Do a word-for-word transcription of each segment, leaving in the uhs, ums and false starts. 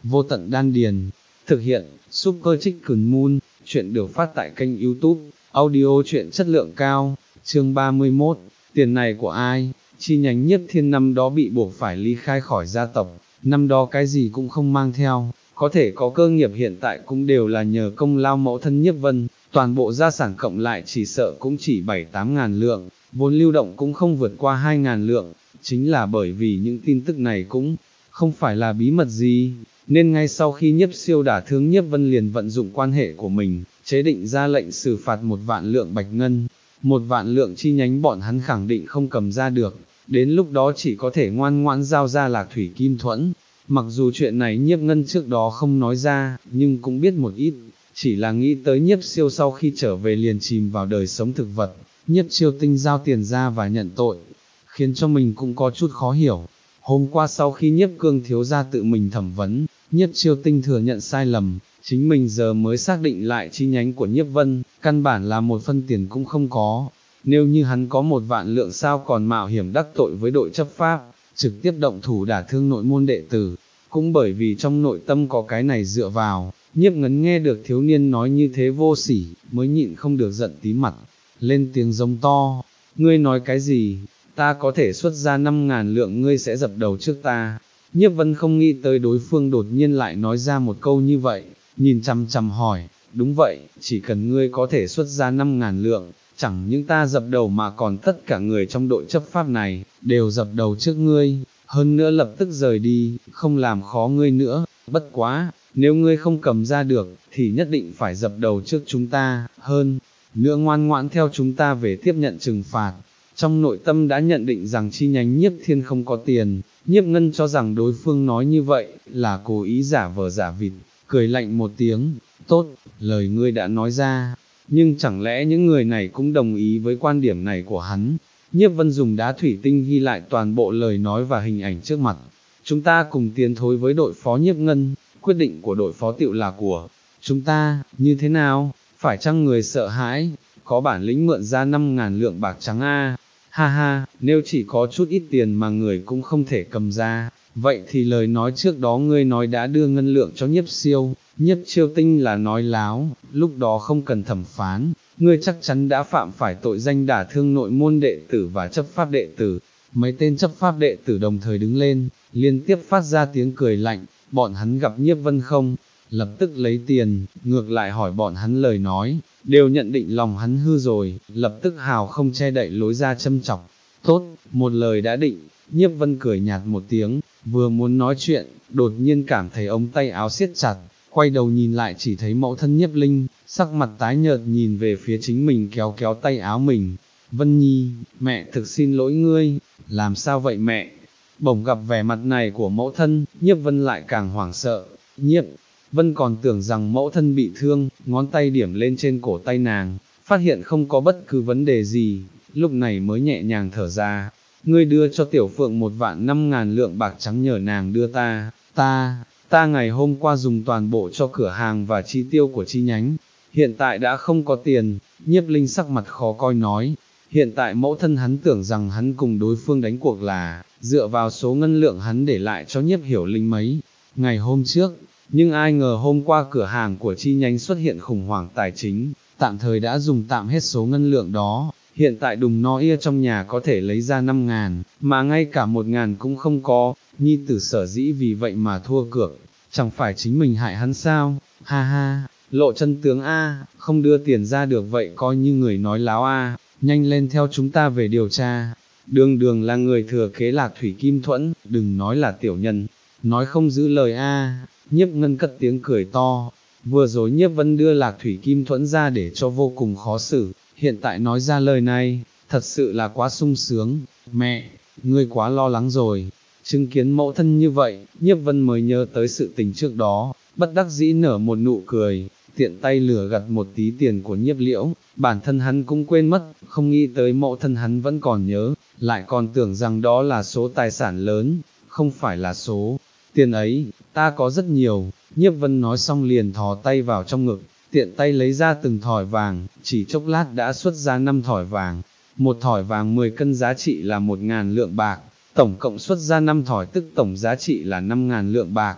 vô tận đan điền. Thực hiện, Super Chicken Moon, chuyện được phát tại kênh YouTube, audio truyện chất lượng cao, chương ba mươi mốt, tiền này của ai? Chi nhánh Nhiếp Thiên năm đó bị buộc phải ly khai khỏi gia tộc, năm đó cái gì cũng không mang theo, có thể có cơ nghiệp hiện tại cũng đều là nhờ công lao mẫu thân Nhiếp Vân, toàn bộ gia sản cộng lại chỉ sợ cũng chỉ bảy tám ngàn lượng, vốn lưu động cũng không vượt qua hai ngàn lượng, chính là bởi vì những tin tức này cũng không phải là bí mật gì, nên ngay sau khi Nhiếp Siêu đả thương Nhiếp Vân liền vận dụng quan hệ của mình, chế định ra lệnh xử phạt một vạn lượng bạch ngân, một vạn lượng chi nhánh bọn hắn khẳng định không cầm ra được, đến lúc đó chỉ có thể ngoan ngoãn giao ra Lạc Thủy Kim Thuẫn. Mặc dù chuyện này Nhiếp Ngân trước đó không nói ra, nhưng cũng biết một ít, chỉ là nghĩ tới Nhiếp Siêu sau khi trở về liền chìm vào đời sống thực vật, Nhiếp Chiêu Tinh giao tiền ra và nhận tội, khiến cho mình cũng có chút khó hiểu. Hôm qua sau khi Nhiếp Cương thiếu gia tự mình thẩm vấn, Nhiếp Chiêu Tinh thừa nhận sai lầm, chính mình giờ mới xác định lại chi nhánh của Nhiếp Vân, căn bản là một phân tiền cũng không có. Nếu như hắn có một vạn lượng sao còn mạo hiểm đắc tội với đội chấp pháp, trực tiếp động thủ đả thương nội môn đệ tử, cũng bởi vì trong nội tâm có cái này dựa vào, Nhiếp Ngấn nghe được thiếu niên nói như thế vô sỉ, mới nhịn không được giận tí mặt, lên tiếng giống to, ngươi nói cái gì, ta có thể xuất ra năm ngàn lượng ngươi sẽ dập đầu trước ta. Nhiếp Vân không nghĩ tới đối phương đột nhiên lại nói ra một câu như vậy, nhìn chằm chằm hỏi, đúng vậy, chỉ cần ngươi có thể xuất ra năm ngàn lượng, chẳng những ta dập đầu mà còn tất cả người trong đội chấp pháp này, đều dập đầu trước ngươi, hơn nữa lập tức rời đi, không làm khó ngươi nữa, bất quá, nếu ngươi không cầm ra được, thì nhất định phải dập đầu trước chúng ta, hơn nữa ngoan ngoãn theo chúng ta về tiếp nhận trừng phạt. Trong nội tâm đã nhận định rằng chi nhánh Nhiếp Thiên không có tiền, Nhiếp Ngân cho rằng đối phương nói như vậy, là cố ý giả vờ giả vịt, cười lạnh một tiếng, tốt, lời ngươi đã nói ra, nhưng chẳng lẽ những người này cũng đồng ý với quan điểm này của hắn? Nhiếp Vân dùng đá thủy tinh ghi lại toàn bộ lời nói và hình ảnh trước mặt, chúng ta cùng tiến thối với đội phó Nhiếp Ngân, quyết định của đội phó tựu là của chúng ta, như thế nào, phải chăng người sợ hãi, có bản lĩnh mượn ra năm ngàn lượng bạc trắng a? Ha ha, nếu chỉ có chút ít tiền mà người cũng không thể cầm ra, vậy thì lời nói trước đó ngươi nói đã đưa ngân lượng cho Nhiếp Siêu, Nhiếp Chiêu Tinh là nói láo, lúc đó không cần thẩm phán, ngươi chắc chắn đã phạm phải tội danh đả thương nội môn đệ tử và chấp pháp đệ tử. Mấy tên chấp pháp đệ tử đồng thời đứng lên, liên tiếp phát ra tiếng cười lạnh, bọn hắn gặp Nhiếp Vân không, lập tức lấy tiền, ngược lại hỏi bọn hắn lời nói, đều nhận định lòng hắn hư rồi, lập tức hào không che đậy lối ra châm chọc. Tốt, một lời đã định, Nhiếp Vân cười nhạt một tiếng, vừa muốn nói chuyện, đột nhiên cảm thấy ống tay áo siết chặt, quay đầu nhìn lại chỉ thấy mẫu thân Nhiếp Linh, sắc mặt tái nhợt nhìn về phía chính mình kéo kéo tay áo mình. Vân Nhi, mẹ thực xin lỗi ngươi, làm sao vậy mẹ? Bỗng gặp vẻ mặt này của mẫu thân, Nhiếp Vân lại càng hoảng sợ, Nhiếp Vân còn tưởng rằng mẫu thân bị thương, ngón tay điểm lên trên cổ tay nàng, phát hiện không có bất cứ vấn đề gì, lúc này mới nhẹ nhàng thở ra, ngươi đưa cho tiểu phượng một vạn năm ngàn lượng bạc trắng nhờ nàng đưa ta, ta, ta ngày hôm qua dùng toàn bộ cho cửa hàng và chi tiêu của chi nhánh, hiện tại đã không có tiền. Nhiếp Linh sắc mặt khó coi nói, hiện tại mẫu thân hắn tưởng rằng hắn cùng đối phương đánh cuộc là, dựa vào số ngân lượng hắn để lại cho Nhiếp Hiểu Linh mấy ngày hôm trước, nhưng ai ngờ hôm qua cửa hàng của chi nhánh xuất hiện khủng hoảng tài chính, tạm thời đã dùng tạm hết số ngân lượng đó, hiện tại đùng no ia trong nhà có thể lấy ra năm ngàn, mà ngay cả một ngàn cũng không có, nhi tử sở dĩ vì vậy mà thua cược, chẳng phải chính mình hại hắn sao, ha ha, lộ chân tướng a, không đưa tiền ra được vậy coi như người nói láo a, nhanh lên theo chúng ta về điều tra, đường đường là người thừa kế Lạc Thủy Kim Thuẫn, đừng nói là tiểu nhân, nói không giữ lời a. Nhiếp Ngân cất tiếng cười to, vừa rồi Nhiếp Vân đưa Lạc Thủy Kim Thuẫn ra để cho vô cùng khó xử, hiện tại nói ra lời này, thật sự là quá sung sướng, mẹ, ngươi quá lo lắng rồi, chứng kiến mẫu thân như vậy, Nhiếp Vân mới nhớ tới sự tình trước đó, bất đắc dĩ nở một nụ cười, tiện tay lừa gạt một tí tiền của Nhiếp Liễu, bản thân hắn cũng quên mất, không nghĩ tới mẫu thân hắn vẫn còn nhớ, lại còn tưởng rằng đó là số tài sản lớn, không phải là số tiền ấy, ta có rất nhiều. Nhiếp Vân nói xong liền thò tay vào trong ngực, tiện tay lấy ra từng thỏi vàng, chỉ chốc lát đã xuất ra năm thỏi vàng, một thỏi vàng mười cân giá trị là một ngàn lượng bạc, tổng cộng xuất ra năm thỏi tức tổng giá trị là năm ngàn lượng bạc.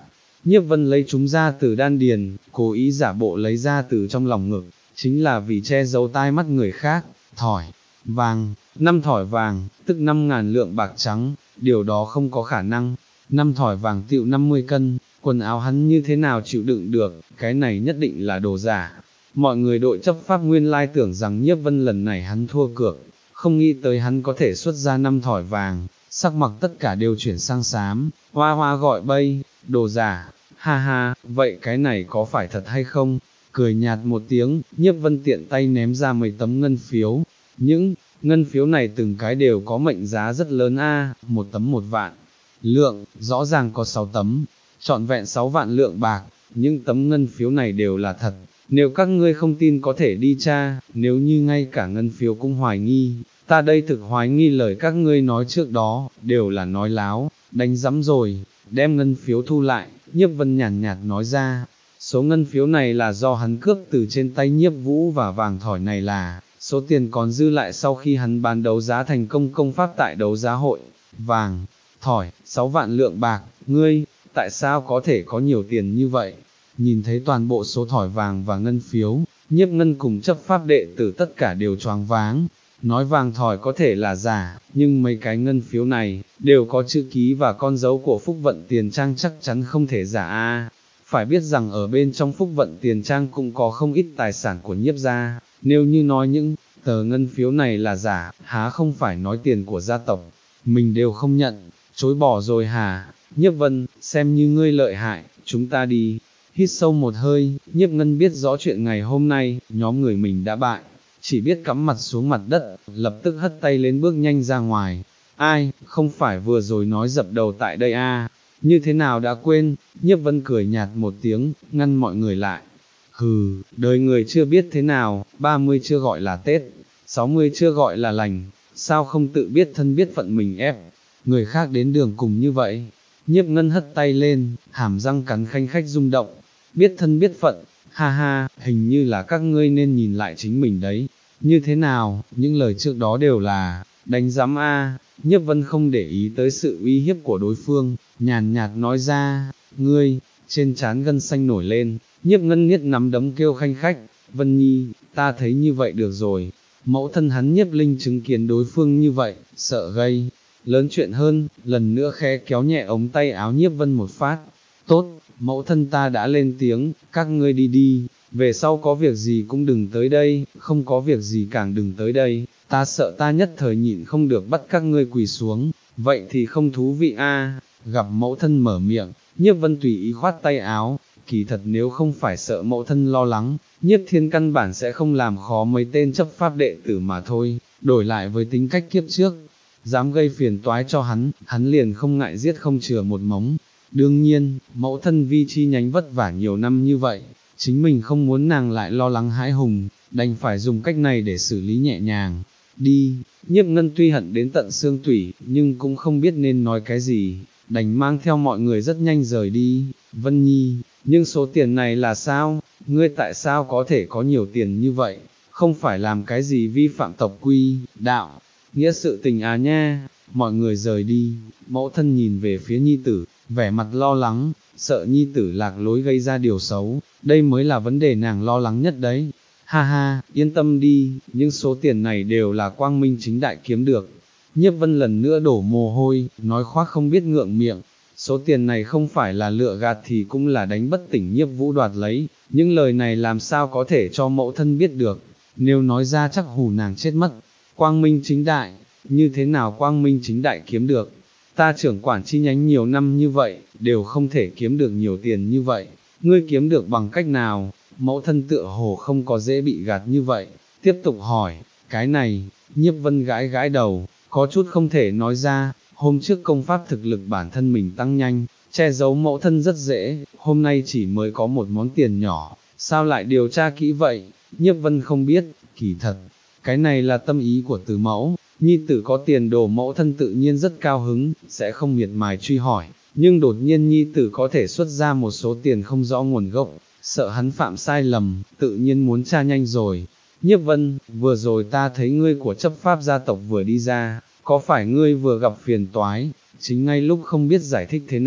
Nhiếp Vân lấy chúng ra từ đan điền, cố ý giả bộ lấy ra từ trong lòng ngực, chính là vì che giấu tai mắt người khác. Thỏi vàng, năm thỏi vàng, tức năm ngàn lượng bạc trắng, điều đó không có khả năng. Năm thỏi vàng tựu năm mươi cân, quần áo hắn như thế nào chịu đựng được, cái này nhất định là đồ giả. Mọi người đội chấp pháp nguyên lai tưởng rằng Nhiếp Vân lần này hắn thua cược, không nghĩ tới hắn có thể xuất ra năm thỏi vàng, sắc mặt tất cả đều chuyển sang xám, hoa hoa gọi bây, đồ giả, ha ha, vậy cái này có phải thật hay không? Cười nhạt một tiếng, Nhiếp Vân tiện tay ném ra mấy tấm ngân phiếu, những ngân phiếu này từng cái đều có mệnh giá rất lớn a, một tấm một vạn lượng, rõ ràng có sáu tấm, trọn vẹn sáu vạn lượng bạc, những tấm ngân phiếu này đều là thật. Nếu các ngươi không tin có thể đi tra, nếu như ngay cả ngân phiếu cũng hoài nghi, ta đây thực hoài nghi lời các ngươi nói trước đó, đều là nói láo, đánh rắm rồi, đem ngân phiếu thu lại, Nhiếp Vân nhàn nhạt nói ra, số ngân phiếu này là do hắn cướp từ trên tay Nhiếp Vũ và vàng thỏi này là, số tiền còn dư lại sau khi hắn bán đấu giá thành công công pháp tại đấu giá hội, vàng, thỏi, sáu vạn lượng bạc, ngươi, tại sao có thể có nhiều tiền như vậy? Nhìn thấy toàn bộ số thỏi vàng và ngân phiếu, Nhiếp Ngân cùng chấp pháp đệ tử tất cả đều choáng váng, nói vàng thỏi có thể là giả, nhưng mấy cái ngân phiếu này, đều có chữ ký và con dấu của Phúc Vận Tiền Trang chắc chắn không thể giả a. Phải biết rằng ở bên trong Phúc Vận Tiền Trang cũng có không ít tài sản của Nhiếp gia, nếu như nói những tờ ngân phiếu này là giả, há không phải nói tiền của gia tộc, mình đều không nhận, chối bỏ rồi hả? Nhiếp Vân, xem như ngươi lợi hại, chúng ta đi. Hít sâu một hơi, Nhiếp Ngân biết rõ chuyện ngày hôm nay, nhóm người mình đã bại, chỉ biết cắm mặt xuống mặt đất, lập tức hất tay lên bước nhanh ra ngoài. Ai, không phải vừa rồi nói dập đầu tại đây a? À? Như thế nào đã quên? Nhiếp Vân cười nhạt một tiếng, ngăn mọi người lại. Hừ, đời người chưa biết thế nào, ba mươi chưa gọi là Tết, sáu mươi chưa gọi là lành, sao không tự biết thân biết phận mình ép, người khác đến đường cùng như vậy. Nhiếp Ngân hất tay lên, hàm răng cắn khanh khách rung động, biết thân biết phận, ha ha, hình như là các ngươi nên nhìn lại chính mình đấy, như thế nào, những lời trước đó đều là, đánh giám a. Nhiếp Vân không để ý tới sự uy hiếp của đối phương, nhàn nhạt nói ra, ngươi, trên trán gân xanh nổi lên, Nhiếp Ngân niết nắm đấm kêu khanh khách, Vân Nhi, ta thấy như vậy được rồi, mẫu thân hắn Nhiếp Linh chứng kiến đối phương như vậy, sợ gây lớn chuyện hơn, lần nữa khẽ kéo nhẹ ống tay áo Nhiếp Vân một phát, tốt, mẫu thân ta đã lên tiếng, các ngươi đi đi, về sau có việc gì cũng đừng tới đây, không có việc gì càng đừng tới đây, ta sợ ta nhất thời nhịn không được bắt các ngươi quỳ xuống, vậy thì không thú vị a. Gặp mẫu thân mở miệng, Nhiếp Vân tùy ý khoát tay áo, kỳ thật nếu không phải sợ mẫu thân lo lắng, Nhiếp Thiên căn bản sẽ không làm khó mấy tên chấp pháp đệ tử mà thôi, đổi lại với tính cách kiếp trước, dám gây phiền toái cho hắn, hắn liền không ngại giết không chừa một mống. Đương nhiên, mẫu thân Vi chi nhánh vất vả nhiều năm như vậy, chính mình không muốn nàng lại lo lắng hãi hùng, đành phải dùng cách này để xử lý nhẹ nhàng. Đi, Nhiếp Ngân tuy hận đến tận xương tủy, nhưng cũng không biết nên nói cái gì, đành mang theo mọi người rất nhanh rời đi. Vân Nhi, nhưng số tiền này là sao? Ngươi tại sao có thể có nhiều tiền như vậy? Không phải làm cái gì vi phạm tộc quy, đạo, nghĩa sự tình à nha. Mọi người rời đi, mẫu thân nhìn về phía nhi tử, vẻ mặt lo lắng, sợ nhi tử lạc lối gây ra điều xấu, đây mới là vấn đề nàng lo lắng nhất đấy. Ha ha, yên tâm đi, những số tiền này đều là quang minh chính đại kiếm được. Nhiếp Vân lần nữa đổ mồ hôi, nói khoác không biết ngượng miệng, số tiền này không phải là lựa gạt thì cũng là đánh bất tỉnh Nhiếp Vũ đoạt lấy, những lời này làm sao có thể cho mẫu thân biết được, nếu nói ra chắc hù nàng chết mất. Quang minh chính đại, như thế nào quang minh chính đại kiếm được? Ta trưởng quản chi nhánh nhiều năm như vậy, đều không thể kiếm được nhiều tiền như vậy, ngươi kiếm được bằng cách nào? Mẫu thân tựa hồ không có dễ bị gạt như vậy, tiếp tục hỏi, cái này, Nhiếp Vân gãi gãi đầu, có chút không thể nói ra, hôm trước công pháp thực lực bản thân mình tăng nhanh, che giấu mẫu thân rất dễ, hôm nay chỉ mới có một món tiền nhỏ, sao lại điều tra kỹ vậy? Nhiếp Vân không biết, kỳ thật, cái này là tâm ý của Từ mẫu, nhi tử có tiền đồ mẫu thân tự nhiên rất cao hứng, sẽ không miệt mài truy hỏi, nhưng đột nhiên nhi tử có thể xuất ra một số tiền không rõ nguồn gốc, sợ hắn phạm sai lầm, tự nhiên muốn tra nhanh rồi. Nhiếp Vân, vừa rồi ta thấy ngươi của chấp pháp gia tộc vừa đi ra, có phải ngươi vừa gặp phiền toái, chính ngay lúc không biết giải thích thế nào,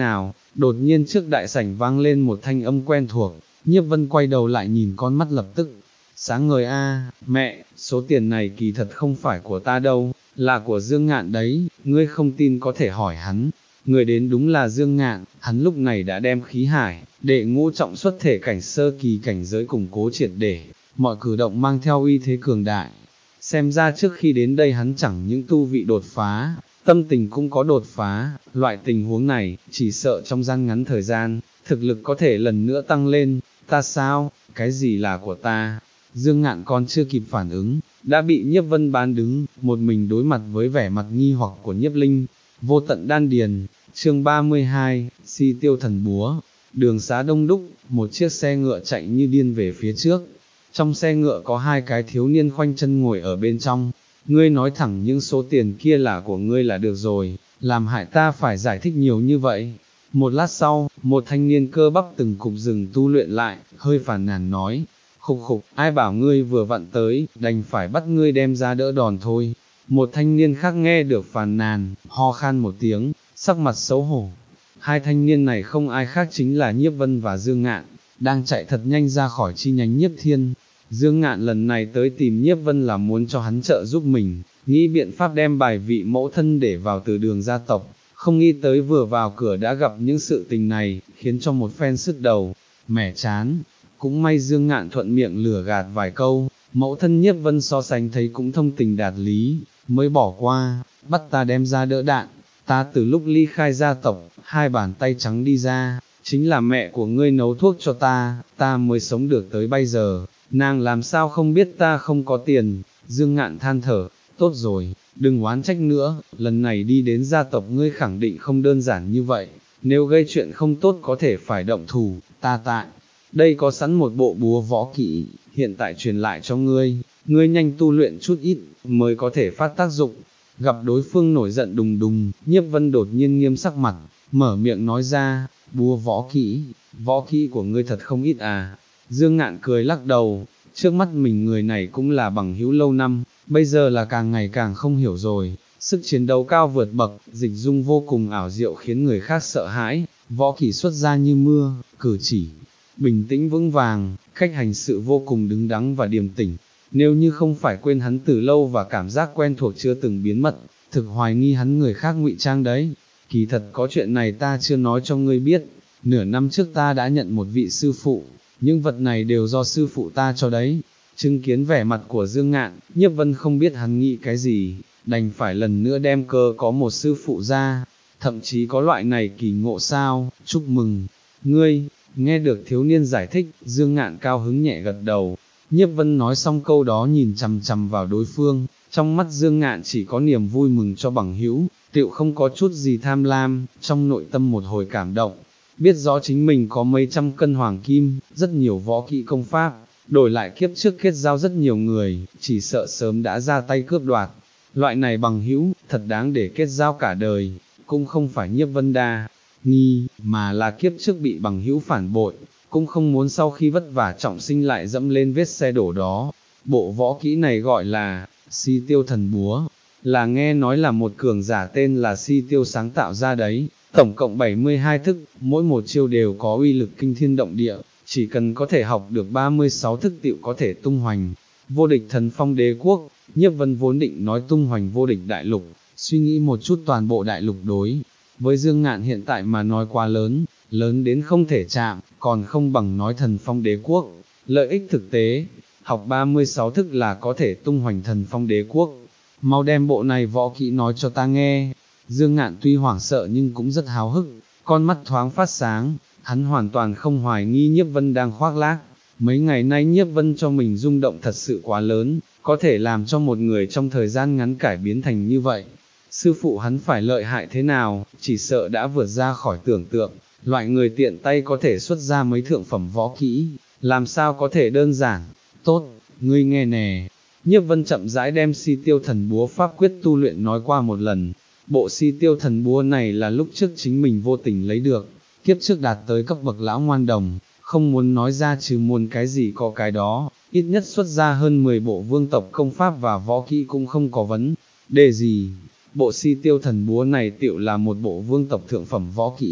đột nhiên trước đại sảnh vang lên một thanh âm quen thuộc, Nhiếp Vân quay đầu lại nhìn con mắt lập tức, sáng ngời a, mẹ, số tiền này kỳ thật không phải của ta đâu, là của Dương Ngạn đấy, ngươi không tin có thể hỏi hắn. Người đến đúng là Dương Ngạn, hắn lúc này đã đem khí hải, đệ ngũ trọng xuất thể cảnh sơ kỳ cảnh giới củng cố triệt để, mọi cử động mang theo uy thế cường đại. Xem ra trước khi đến đây hắn chẳng những tu vị đột phá, tâm tình cũng có đột phá, loại tình huống này, chỉ sợ trong gian ngắn thời gian, thực lực có thể lần nữa tăng lên. Ta sao, cái gì là của ta? Dương Ngạn còn chưa kịp phản ứng, đã bị Nhiếp Vân bán đứng, một mình đối mặt với vẻ mặt nghi hoặc của Nhiếp Linh. Vô tận đan điền, chương ba mươi hai, Si Tiêu Thần Búa. Đường xá đông đúc, một chiếc xe ngựa chạy như điên về phía trước. Trong xe ngựa có hai cái thiếu niên khoanh chân ngồi ở bên trong. Ngươi nói thẳng những số tiền kia là của ngươi là được rồi, làm hại ta phải giải thích nhiều như vậy. Một lát sau, một thanh niên cơ bắp từng cục rừng tu luyện lại, hơi phàn nàn nói, khục khục, ai bảo ngươi vừa vặn tới, đành phải bắt ngươi đem ra đỡ đòn thôi. Một thanh niên khác nghe được phàn nàn, ho khan một tiếng, sắc mặt xấu hổ. Hai thanh niên này không ai khác chính là Nhiếp Vân và Dương Ngạn, đang chạy thật nhanh ra khỏi chi nhánh Nhiếp Thiên. Dương Ngạn lần này tới tìm Nhiếp Vân là muốn cho hắn trợ giúp mình, nghĩ biện pháp đem bài vị mẫu thân để vào từ đường gia tộc, không nghĩ tới vừa vào cửa đã gặp những sự tình này, khiến cho một phen sứt đầu, mẻ chán. Cũng may Dương Ngạn thuận miệng lừa gạt vài câu, mẫu thân Nhiếp Vân so sánh thấy cũng thông tình đạt lý, mới bỏ qua, bắt ta đem ra đỡ đạn. Ta từ lúc ly khai gia tộc, hai bàn tay trắng đi ra, chính là mẹ của ngươi nấu thuốc cho ta, ta mới sống được tới bây giờ, nàng làm sao không biết ta không có tiền. Dương Ngạn than thở, tốt rồi, đừng oán trách nữa, lần này đi đến gia tộc ngươi khẳng định không đơn giản như vậy, nếu gây chuyện không tốt có thể phải động thủ, ta tại đây có sẵn một bộ búa võ kỹ, hiện tại truyền lại cho ngươi, ngươi nhanh tu luyện chút ít, mới có thể phát tác dụng. Gặp đối phương nổi giận đùng đùng, Nhiếp Vân đột nhiên nghiêm sắc mặt, mở miệng nói ra, búa võ kỹ, võ kỹ của ngươi thật không ít à. Dương Ngạn cười lắc đầu, trước mắt mình người này cũng là bằng hữu lâu năm, bây giờ là càng ngày càng không hiểu rồi, sức chiến đấu cao vượt bậc, dịch dung vô cùng ảo diệu khiến người khác sợ hãi, võ kỹ xuất ra như mưa, cử chỉ bình tĩnh vững vàng, cách hành sự vô cùng đứng đắn và điềm tĩnh. Nếu như không phải quên hắn từ lâu và cảm giác quen thuộc chưa từng biến mất, thực hoài nghi hắn người khác ngụy trang đấy. Kỳ thật có chuyện này ta chưa nói cho ngươi biết, nửa năm trước ta đã nhận một vị sư phụ, những vật này đều do sư phụ ta cho đấy. Chứng kiến vẻ mặt của Dương Ngạn, Nhiếp Vân không biết hắn nghĩ cái gì, đành phải lần nữa đem cơ có một sư phụ ra, thậm chí có loại này kỳ ngộ sao, chúc mừng, ngươi. Nghe được thiếu niên giải thích, Dương Ngạn cao hứng nhẹ gật đầu. Nhiếp Vân nói xong câu đó nhìn chằm chằm vào đối phương, trong mắt Dương Ngạn chỉ có niềm vui mừng cho bằng hữu, tựu không có chút gì tham lam, trong nội tâm một hồi cảm động, biết rõ chính mình có mấy trăm cân hoàng kim, rất nhiều võ kỹ công pháp, đổi lại kiếp trước kết giao rất nhiều người, chỉ sợ sớm đã ra tay cướp đoạt. Loại này bằng hữu, thật đáng để kết giao cả đời, cũng không phải Nhiếp Vân đa nghi, mà là kiếp trước bị bằng hữu phản bội, cũng không muốn sau khi vất vả trọng sinh lại dẫm lên vết xe đổ đó. Bộ võ kỹ này gọi là Si Tiêu Thần Búa, là nghe nói là một cường giả tên là Si Tiêu sáng tạo ra đấy, tổng cộng bảy mươi hai thức, mỗi một chiêu đều có uy lực kinh thiên động địa, chỉ cần có thể học được ba mươi sáu thức tựu có thể tung hoành vô địch thần phong đế quốc. Nhiếp Vân vốn định nói tung hoành vô địch đại lục, suy nghĩ một chút toàn bộ đại lục đối với Dương Ngạn hiện tại mà nói quá lớn, lớn đến không thể chạm, còn không bằng nói thần phong đế quốc. Lợi ích thực tế, học ba mươi sáu thức là có thể tung hoành thần phong đế quốc. Mau đem bộ này võ kỹ nói cho ta nghe. Dương Ngạn tuy hoảng sợ nhưng cũng rất háo hức, con mắt thoáng phát sáng, hắn hoàn toàn không hoài nghi Nhiếp Vân đang khoác lác. Mấy ngày nay Nhiếp Vân cho mình rung động thật sự quá lớn, có thể làm cho một người trong thời gian ngắn cải biến thành như vậy. Sư phụ hắn phải lợi hại thế nào, chỉ sợ đã vượt ra khỏi tưởng tượng, loại người tiện tay có thể xuất ra mấy thượng phẩm võ kỹ, làm sao có thể đơn giản. Tốt, ngươi nghe nè. Nhiếp Vân chậm rãi đem Si Tiêu Thần Búa pháp quyết tu luyện nói qua một lần. Bộ Si Tiêu Thần Búa này là lúc trước chính mình vô tình lấy được, kiếp trước đạt tới cấp bậc lão ngoan đồng, không muốn nói ra trừ muốn cái gì có cái đó, ít nhất xuất ra hơn mười bộ vương tộc công pháp và võ kỹ cũng không có vấn đề gì. Bộ Si Tiêu Thần Búa này tựu là một bộ vương tộc thượng phẩm võ kỹ,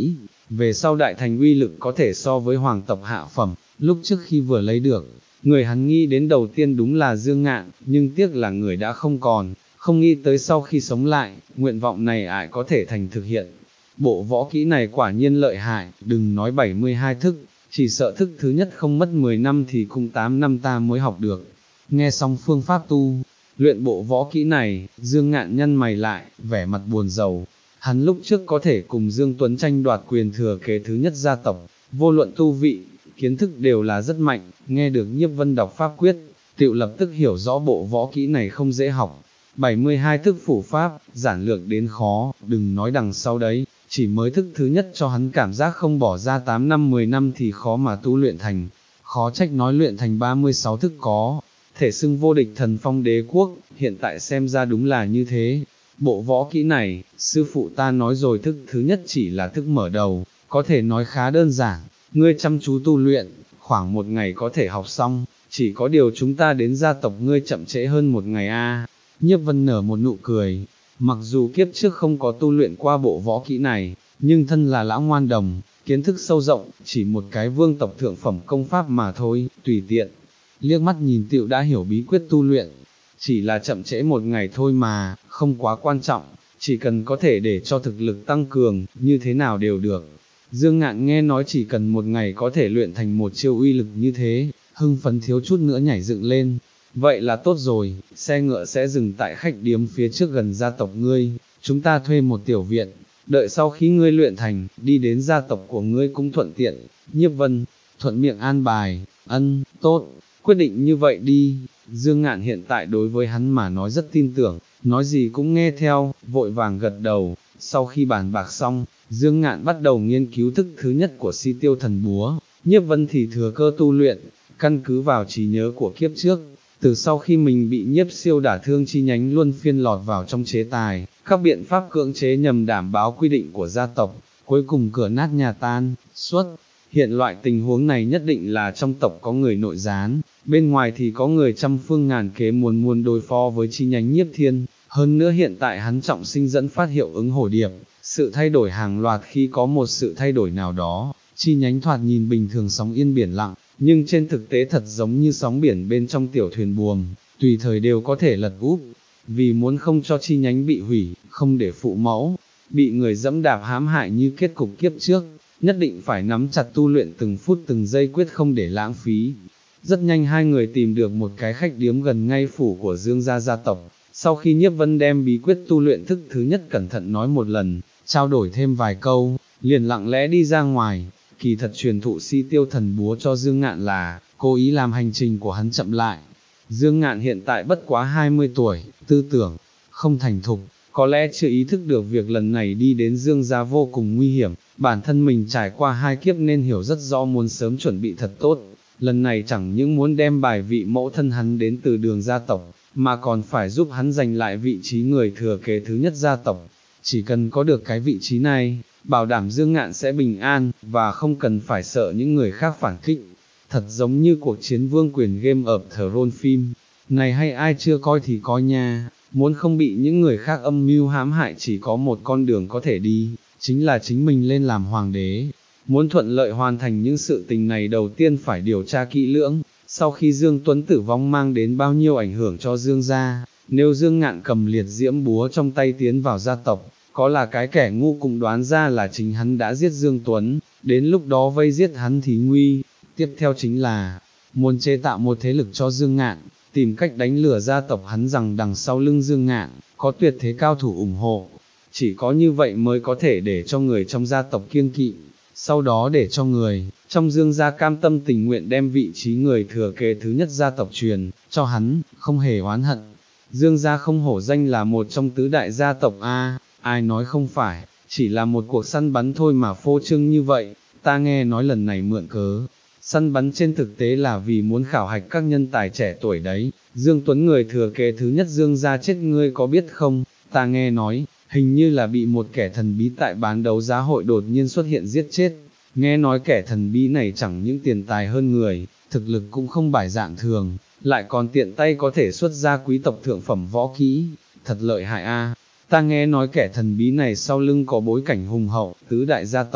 về sau đại thành uy lực có thể so với hoàng tộc hạ phẩm, lúc trước khi vừa lấy được, người hắn nghĩ đến đầu tiên đúng là Dương Ngạn, nhưng tiếc là người đã không còn, không nghĩ tới sau khi sống lại, nguyện vọng này ai có thể thành thực hiện. Bộ võ kỹ này quả nhiên lợi hại, đừng nói bảy mươi hai thức, chỉ sợ thức thứ nhất không mất mười năm thì cũng tám năm ta mới học được. Nghe xong phương pháp tu, luyện bộ võ kỹ này, Dương Ngạn nhăn mày lại, vẻ mặt buồn rầu. Hắn lúc trước có thể cùng Dương Tuấn tranh đoạt quyền thừa kế thứ nhất gia tộc, vô luận tu vị, kiến thức đều là rất mạnh, nghe được Nhiếp Vân đọc pháp quyết, tựu lập tức hiểu rõ bộ võ kỹ này không dễ học. bảy mươi hai thức phủ pháp, giản lược đến khó, đừng nói đằng sau đấy, chỉ mới thức thứ nhất cho hắn cảm giác không bỏ ra tám năm mười năm thì khó mà tu luyện thành, khó trách nói luyện thành ba mươi sáu thức có, thể xưng vô địch thần phong đế quốc, hiện tại xem ra đúng là như thế. Bộ võ kỹ này, sư phụ ta nói rồi thức thứ nhất chỉ là thức mở đầu, có thể nói khá đơn giản, ngươi chăm chú tu luyện, khoảng một ngày có thể học xong, chỉ có điều chúng ta đến gia tộc ngươi chậm trễ hơn một ngày a. Nhiếp Vân nở một nụ cười, mặc dù kiếp trước không có tu luyện qua bộ võ kỹ này, nhưng thân là lão ngoan đồng, kiến thức sâu rộng, chỉ một cái vương tộc thượng phẩm công pháp mà thôi, tùy tiện, liếc mắt nhìn tựu đã hiểu bí quyết tu luyện, chỉ là chậm trễ một ngày thôi mà, không quá quan trọng, chỉ cần có thể để cho thực lực tăng cường, như thế nào đều được. Dương Ngạn nghe nói chỉ cần một ngày có thể luyện thành một chiêu uy lực như thế, hưng phấn thiếu chút nữa nhảy dựng lên. Vậy là tốt rồi, xe ngựa sẽ dừng tại khách điếm phía trước gần gia tộc ngươi, chúng ta thuê một tiểu viện, đợi sau khi ngươi luyện thành, đi đến gia tộc của ngươi cũng thuận tiện. Nhiếp Vân, thuận miệng an bài, ân, tốt, quyết định như vậy đi. Dương Ngạn hiện tại đối với hắn mà nói rất tin tưởng, nói gì cũng nghe theo, vội vàng gật đầu. Sau khi bàn bạc xong, Dương Ngạn bắt đầu nghiên cứu thức thứ nhất của Si Tiêu Thần Búa, Nhiếp Vân thì thừa cơ tu luyện, căn cứ vào trí nhớ của kiếp trước. Từ sau khi mình bị nhiếp siêu đả thương chi nhánh luân phiên lọt vào trong chế tài, các biện pháp cưỡng chế nhằm đảm bảo quy định của gia tộc, cuối cùng cửa nát nhà tan, suốt. Hiện loại tình huống này nhất định là trong tộc có người nội gián, bên ngoài thì có người trăm phương ngàn kế muốn muốn đối phó với chi nhánh nhiếp thiên. Hơn nữa hiện tại hắn trọng sinh dẫn phát hiệu ứng hổ điệp, sự thay đổi hàng loạt khi có một sự thay đổi nào đó, chi nhánh thoạt nhìn bình thường sóng yên biển lặng, nhưng trên thực tế thật giống như sóng biển bên trong tiểu thuyền buồm, tùy thời đều có thể lật úp. Vì muốn không cho chi nhánh bị hủy, không để phụ mẫu, bị người dẫm đạp hãm hại như kết cục kiếp trước, nhất định phải nắm chặt tu luyện từng phút từng giây quyết không để lãng phí. Rất nhanh hai người tìm được một cái khách điếm gần ngay phủ của Dương gia gia tộc. Sau khi Nhiếp Vân đem bí quyết tu luyện thức thứ nhất cẩn thận nói một lần, trao đổi thêm vài câu, liền lặng lẽ đi ra ngoài. Kỳ thật truyền thụ Si Tiêu Thần Búa cho Dương Ngạn là cố ý làm hành trình của hắn chậm lại. Dương Ngạn hiện tại bất quá hai mươi tuổi, tư tưởng không thành thục, có lẽ chưa ý thức được việc lần này đi đến Dương gia vô cùng nguy hiểm, bản thân mình trải qua hai kiếp nên hiểu rất rõ muốn sớm chuẩn bị thật tốt. Lần này chẳng những muốn đem bài vị mẫu thân hắn đến từ Đường gia tộc, mà còn phải giúp hắn giành lại vị trí người thừa kế thứ nhất gia tộc. Chỉ cần có được cái vị trí này, bảo đảm Dương Ngạn sẽ bình an, và không cần phải sợ những người khác phản kích. Thật giống như cuộc chiến vương quyền Game of Thrones phim, này hay ai chưa coi thì coi nha, muốn không bị những người khác âm mưu hãm hại chỉ có một con đường có thể đi, chính là chính mình lên làm hoàng đế. Muốn thuận lợi hoàn thành những sự tình này đầu tiên phải điều tra kỹ lưỡng, sau khi Dương Tuấn tử vong mang đến bao nhiêu ảnh hưởng cho Dương gia, nếu Dương Ngạn cầm liệt diễm búa trong tay tiến vào gia tộc, có là cái kẻ ngu cũng đoán ra là chính hắn đã giết Dương Tuấn, đến lúc đó vây giết hắn thì nguy. Tiếp theo chính là, muốn chế tạo một thế lực cho Dương Ngạn, tìm cách đánh lừa gia tộc hắn rằng đằng sau lưng Dương Ngạn, có tuyệt thế cao thủ ủng hộ. Chỉ có như vậy mới có thể để cho người trong gia tộc kiêng kỵ, sau đó để cho người trong Dương gia cam tâm tình nguyện đem vị trí người thừa kế thứ nhất gia tộc truyền cho hắn, không hề oán hận. Dương gia không hổ danh là một trong tứ đại gia tộc a, ai nói không phải, chỉ là một cuộc săn bắn thôi mà phô trương như vậy. Ta nghe nói lần này mượn cớ săn bắn trên thực tế là vì muốn khảo hạch các nhân tài trẻ tuổi đấy. Dương Tuấn người thừa kế thứ nhất Dương gia chết ngươi có biết không? Ta nghe nói, hình như là bị một kẻ thần bí tại bán đấu giá hội đột nhiên xuất hiện giết chết. Nghe nói kẻ thần bí này chẳng những tiền tài hơn người, thực lực cũng không bài dạng thường, lại còn tiện tay có thể xuất ra quý tộc thượng phẩm võ kỹ, thật lợi hại a. Ta nghe nói kẻ thần bí này sau lưng có bối cảnh hùng hậu, tứ đại gia tộc,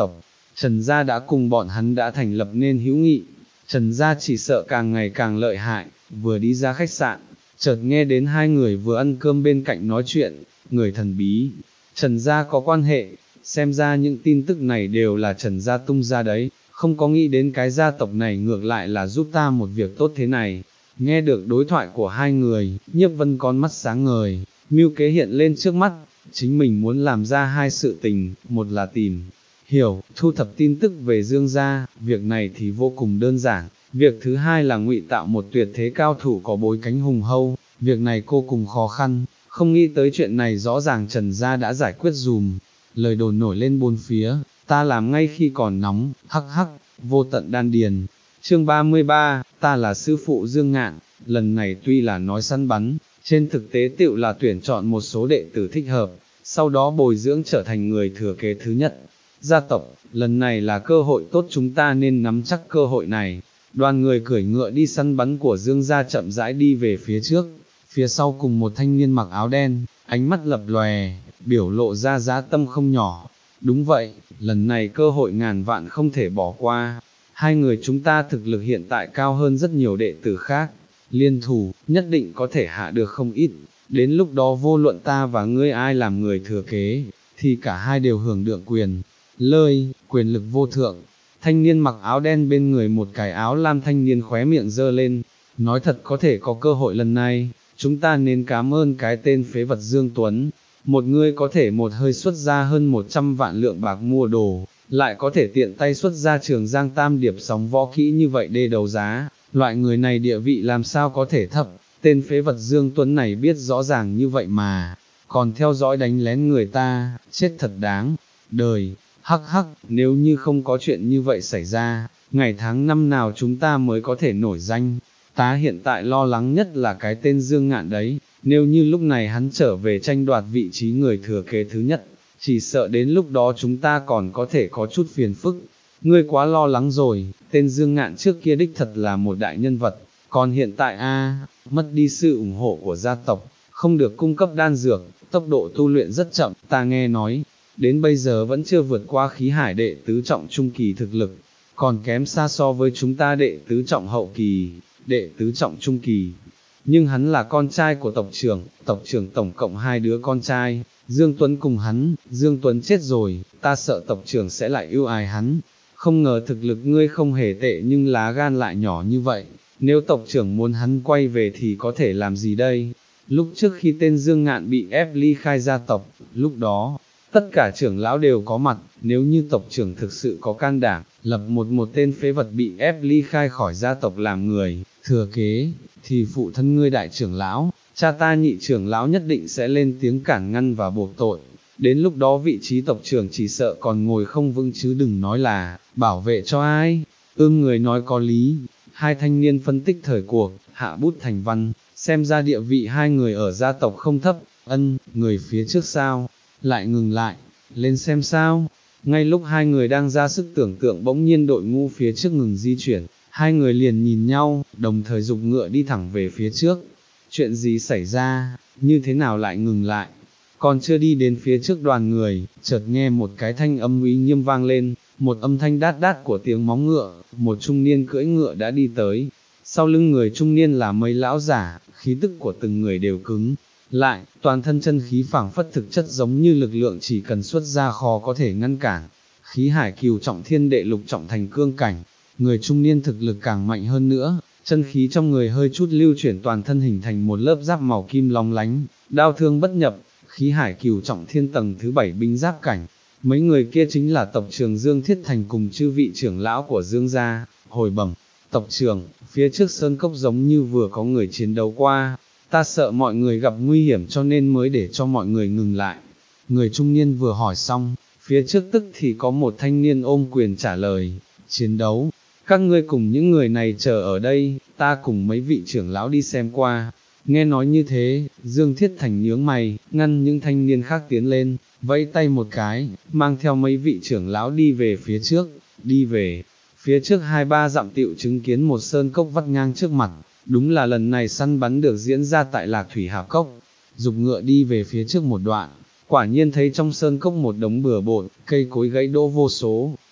Trần gia đã cùng bọn hắn đã thành lập nên hữu nghị, Trần gia chỉ sợ càng ngày càng lợi hại, vừa đi ra khách sạn, chợt nghe đến hai người vừa ăn cơm bên cạnh nói chuyện, người thần bí, Trần gia có quan hệ, xem ra những tin tức này đều là Trần gia tung ra đấy, không có nghĩ đến cái gia tộc này ngược lại là giúp ta một việc tốt thế này. Nghe được đối thoại của hai người, Nhiếp Vân con mắt sáng ngời, mưu kế hiện lên trước mắt, chính mình muốn làm ra hai sự tình, một là tìm, hiểu, thu thập tin tức về Dương gia, việc này thì vô cùng đơn giản, việc thứ hai là ngụy tạo một tuyệt thế cao thủ có bối cánh hùng hâu, việc này cô cùng khó khăn, không nghĩ tới chuyện này rõ ràng Trần gia đã giải quyết dùm, lời đồn nổi lên bốn phía, ta làm ngay khi còn nóng, hắc hắc, vô tận đan điền. Chương ba mươi ba, ta là sư phụ Dương Ngạn, lần này tuy là nói săn bắn, trên thực tế tựu là tuyển chọn một số đệ tử thích hợp, sau đó bồi dưỡng trở thành người thừa kế thứ nhất. Gia tộc, lần này là cơ hội tốt chúng ta nên nắm chắc cơ hội này. Đoàn người cưỡi ngựa đi săn bắn của Dương gia chậm rãi đi về phía trước, phía sau cùng một thanh niên mặc áo đen, ánh mắt lập lòe, biểu lộ ra dã tâm không nhỏ. Đúng vậy, lần này cơ hội ngàn vạn không thể bỏ qua. Hai người chúng ta thực lực hiện tại cao hơn rất nhiều đệ tử khác, liên thủ, nhất định có thể hạ được không ít, đến lúc đó vô luận ta và ngươi ai làm người thừa kế, thì cả hai đều hưởng được quyền, lợi, quyền lực vô thượng. Thanh niên mặc áo đen bên người một cái áo lam thanh niên khóe miệng giơ lên, nói thật có thể có cơ hội lần này, chúng ta nên cảm ơn cái tên phế vật Dương Tuấn, một người có thể một hơi xuất ra hơn một trăm vạn lượng bạc mua đồ, lại có thể tiện tay xuất ra Trường Giang Tam Điệp sóng võ kỹ như vậy đê đầu giá, loại người này địa vị làm sao có thể thấp, tên phế vật Dương Tuấn này biết rõ ràng như vậy mà, còn theo dõi đánh lén người ta, chết thật đáng, đời, hắc hắc, nếu như không có chuyện như vậy xảy ra, ngày tháng năm nào chúng ta mới có thể nổi danh, ta hiện tại lo lắng nhất là cái tên Dương Ngạn đấy, nếu như lúc này hắn trở về tranh đoạt vị trí người thừa kế thứ nhất, chỉ sợ đến lúc đó chúng ta còn có thể có chút phiền phức. Ngươi quá lo lắng rồi, tên Dương Ngạn trước kia đích thật là một đại nhân vật, còn hiện tại a mất đi sự ủng hộ của gia tộc, không được cung cấp đan dược, tốc độ tu luyện rất chậm, ta nghe nói, đến bây giờ vẫn chưa vượt qua khí hải đệ tứ trọng trung kỳ thực lực, còn kém xa so với chúng ta đệ tứ trọng hậu kỳ, đệ tứ trọng trung kỳ. Nhưng hắn là con trai của tộc trưởng, tộc trưởng tổng cộng hai đứa con trai, Dương Tuấn cùng hắn, Dương Tuấn chết rồi, ta sợ tộc trưởng sẽ lại yêu ai hắn, không ngờ thực lực ngươi không hề tệ nhưng lá gan lại nhỏ như vậy, nếu tộc trưởng muốn hắn quay về thì có thể làm gì đây? Lúc trước khi tên Dương Ngạn bị ép ly khai gia tộc, lúc đó, tất cả trưởng lão đều có mặt, nếu như tộc trưởng thực sự có can đảm, lập một một tên phế vật bị ép ly khai khỏi gia tộc làm người, thừa kế, thì phụ thân ngươi đại trưởng lão, cha ta nhị trưởng lão nhất định sẽ lên tiếng cản ngăn và buộc tội, đến lúc đó vị trí tộc trưởng chỉ sợ còn ngồi không vững chứ đừng nói là, bảo vệ cho ai, ưm người nói có lý, hai thanh niên phân tích thời cuộc, hạ bút thành văn, xem ra địa vị hai người ở gia tộc không thấp, ân, người phía trước sao, lại ngừng lại, lên xem sao, ngay lúc hai người đang ra sức tưởng tượng bỗng nhiên đội ngũ phía trước ngừng di chuyển, hai người liền nhìn nhau, đồng thời dục ngựa đi thẳng về phía trước, chuyện gì xảy ra, như thế nào lại ngừng lại, còn chưa đi đến phía trước đoàn người, chợt nghe một cái thanh âm uy nghiêm vang lên, một âm thanh đát đát của tiếng móng ngựa, một trung niên cưỡi ngựa đã đi tới, sau lưng người trung niên là mấy lão giả, khí tức của từng người đều cứng lại, toàn thân chân khí phảng phất thực chất giống như lực lượng chỉ cần xuất ra khó có thể ngăn cản, khí hải cửu trọng thiên đệ lục trọng thành cương cảnh, người trung niên thực lực càng mạnh hơn nữa, chân khí trong người hơi chút lưu chuyển toàn thân hình thành một lớp giáp màu kim lóng lánh, đao thương bất nhập, khí hải cửu trọng thiên tầng thứ bảy binh giáp cảnh. Mấy người kia chính là tộc trưởng Dương Thiết Thành cùng chư vị trưởng lão của Dương gia, hồi bẩm, tộc trưởng, phía trước sơn cốc giống như vừa có người chiến đấu qua, ta sợ mọi người gặp nguy hiểm cho nên mới để cho mọi người ngừng lại. Người trung niên vừa hỏi xong, phía trước tức thì có một thanh niên ôm quyền trả lời, chiến đấu, các ngươi cùng những người này chờ ở đây, ta cùng mấy vị trưởng lão đi xem qua. Nghe nói như thế, Dương Thiết Thành nhướng mày, ngăn những thanh niên khác tiến lên, vẫy tay một cái, mang theo mấy vị trưởng lão đi về phía trước, đi về, phía trước hai ba dặm tiệu chứng kiến một sơn cốc vắt ngang trước mặt, đúng là lần này săn bắn được diễn ra tại Lạc Thủy Hạp Cốc, dục ngựa đi về phía trước một đoạn, quả nhiên thấy trong sơn cốc một đống bừa bộn, cây cối gãy đổ vô số,